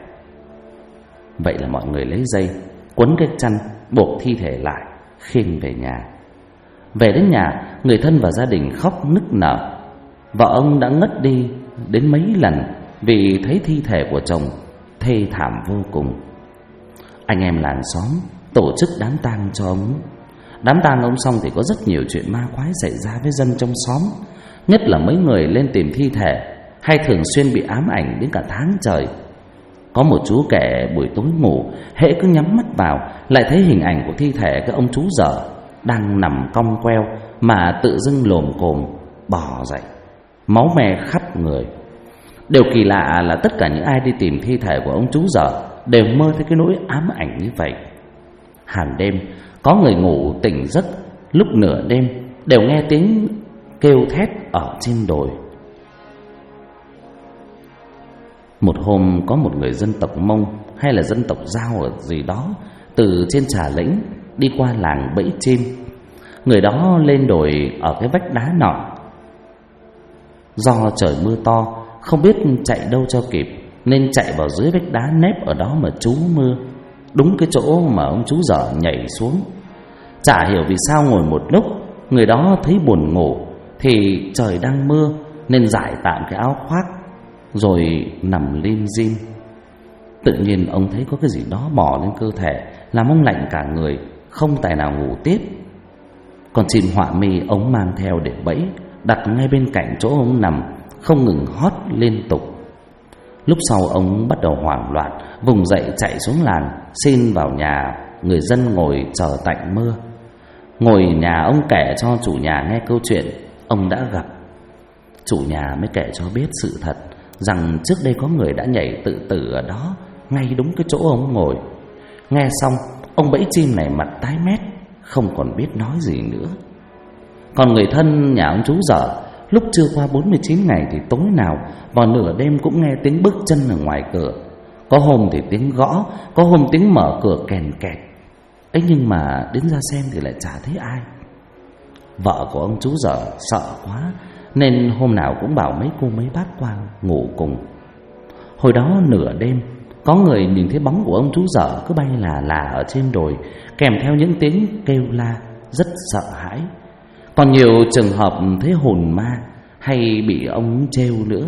Vậy là mọi người lấy dây quấn cái chăn buộc thi thể lại, khiêng về nhà. Về đến nhà, người thân và gia đình khóc nức nở. Vợ ông đã ngất đi đến mấy lần vì thấy thi thể của chồng thê thảm vô cùng. Anh em làng xóm tổ chức đám tang cho ông. Đám tang ông xong thì có rất nhiều chuyện ma quái xảy ra với dân trong xóm, nhất là mấy người lên tìm thi thể. hay thường xuyên bị ám ảnh đến cả tháng trời. Có một chú kể buổi tối ngủ, hễ cứ nhắm mắt vào lại thấy hình ảnh của thi thể cái ông chú dở đang nằm cong queo mà tự dưng lồm cồm bò dậy, máu me khắp người. Điều kỳ lạ là tất cả những ai đi tìm thi thể của ông chú dở đều mơ thấy cái nỗi ám ảnh như vậy. Hàng đêm có người ngủ tỉnh giấc lúc nửa đêm đều nghe tiếng kêu thét ở trên đồi. Một hôm có một người dân tộc Mông hay là dân tộc Dao ở gì đó từ trên Trà Lĩnh đi qua làng Bẫy Chim. Người đó lên đồi ở cái vách đá nọ. Do trời mưa to, không biết chạy đâu cho kịp nên chạy vào dưới vách đá nép ở đó mà trú mưa, đúng cái chỗ mà ông chú dở nhảy xuống. Chả hiểu vì sao ngồi một lúc, người đó thấy buồn ngủ thì trời đang mưa nên giải tạm cái áo khoác rồi nằm lim dim. Tự nhiên ông thấy có cái gì đó bò lên cơ thể, làm ông lạnh cả người, không tài nào ngủ tiếp. Con chim họa mi ông mang theo để bẫy đặt ngay bên cạnh chỗ ông nằm, không ngừng hót liên tục. Lúc sau ông bắt đầu hoảng loạn, vùng dậy chạy xuống làng, xin vào nhà người dân ngồi chờ tạnh mưa. Ngồi nhà ông kể cho chủ nhà nghe câu chuyện ông đã gặp. Chủ nhà mới kể cho biết sự thật, rằng trước đây có người đã nhảy tự tử ở đó, ngay đúng cái chỗ ông ngồi. Nghe xong, ông bẫy chim này mặt tái mét, không còn biết nói gì nữa. Còn người thân nhà ông chú dở, lúc chưa qua 49 ngày thì tối nào vào nửa đêm cũng nghe tiếng bước chân ở ngoài cửa. Có hôm thì tiếng gõ, có hôm tiếng mở cửa kèn kẹt. Ấy nhưng mà đến ra xem thì lại chả thấy ai. Vợ của ông chú dở sợ quá nên hôm nào cũng bảo mấy cô mấy bác qua ngủ cùng. Hồi đó nửa đêm, có người nhìn thấy bóng của ông chú dở cứ bay là ở trên đồi, kèm theo những tiếng kêu la rất sợ hãi. Còn nhiều trường hợp thấy hồn ma hay bị ông trêu nữa.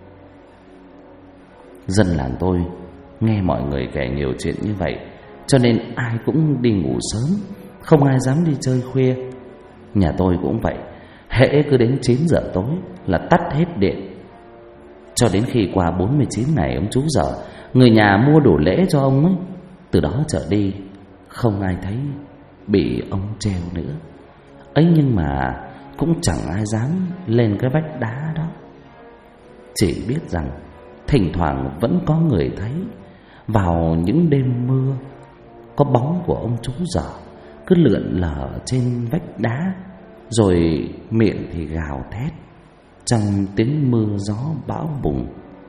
Dân làng tôi nghe mọi người kể nhiều chuyện như vậy, cho nên ai cũng đi ngủ sớm, không ai dám đi chơi khuya. Nhà tôi cũng vậy, hễ cứ đến 9 giờ tối là tắt hết điện. Cho đến khi qua 49 ngày ông chú dở, người nhà mua đồ lễ cho ông ấy, từ đó trở đi không ai thấy bị ông treo nữa. Ấy nhưng mà cũng chẳng ai dám lên cái vách đá đó. Chỉ biết rằng thỉnh thoảng vẫn có người thấy vào những đêm mưa, có bóng của ông chú dở cứ lượn lờ trên vách đá, rồi miệng thì gào thét trong tiếng mưa gió bão bùng.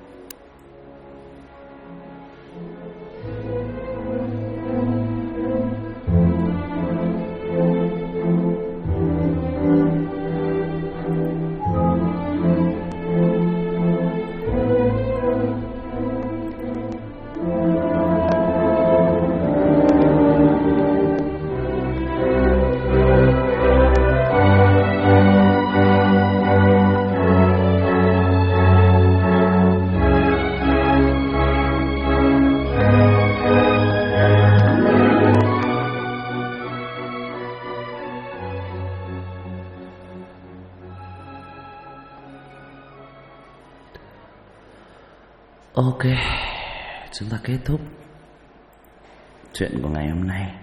Ok, chúng ta kết thúc chuyện của ngày hôm nay.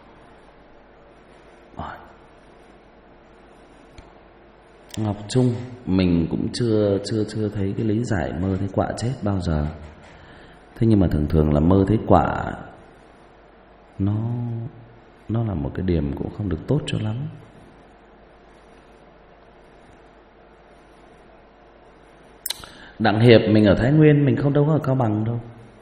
Ngọc Trung, mình cũng chưa thấy cái lý giải mơ thấy quạ chết bao giờ. Thế nhưng mà thường là mơ thấy quạ nó là một cái điểm cũng không được tốt cho lắm. Đặng Hiệp, mình ở Thái Nguyên, mình không đâu có ở Cao Bằng đâu.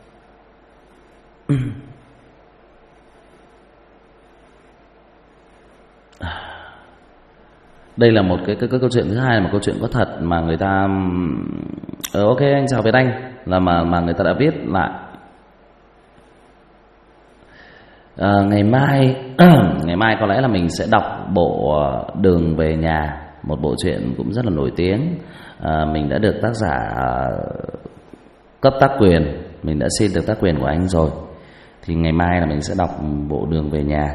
Đây là một cái câu chuyện thứ hai, là một câu chuyện có thật mà người ta ok, anh chào Việt Anh, là mà người ta đã viết lại. Ngày mai có lẽ là mình sẽ đọc bộ Đường Về Nhà, một bộ truyện cũng rất là nổi tiếng. Mình đã được tác giả cấp tác quyền, mình đã xin được tác quyền của anh rồi. Thì ngày mai là mình sẽ đọc bộ Đường Về Nhà.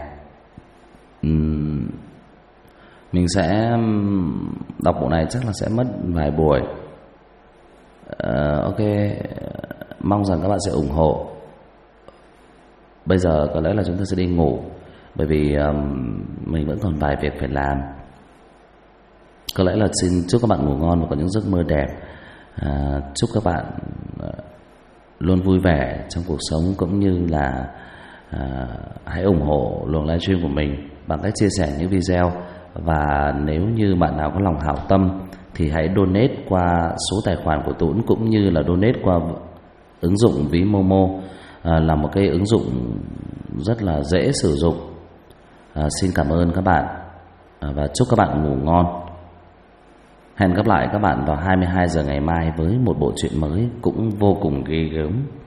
Mình sẽ đọc bộ này chắc là sẽ mất vài buổi. Ok, mong rằng các bạn sẽ ủng hộ. Bây giờ có lẽ là chúng ta sẽ đi ngủ, bởi vì mình vẫn còn vài việc phải làm. Có lẽ là xin chúc các bạn ngủ ngon và có những giấc mơ đẹp. Chúc các bạn luôn vui vẻ trong cuộc sống, cũng như là hãy ủng hộ luồng livestream của mình bằng cách chia sẻ những video. Và nếu như bạn nào có lòng hảo tâm thì hãy donate qua số tài khoản của Tũng, cũng như là donate qua ứng dụng ví Momo. Là một cái ứng dụng rất là dễ sử dụng. Xin cảm ơn các bạn và chúc các bạn ngủ ngon. Hẹn gặp lại các bạn vào 22 giờ ngày mai với một bộ truyện mới cũng vô cùng ghê gớm.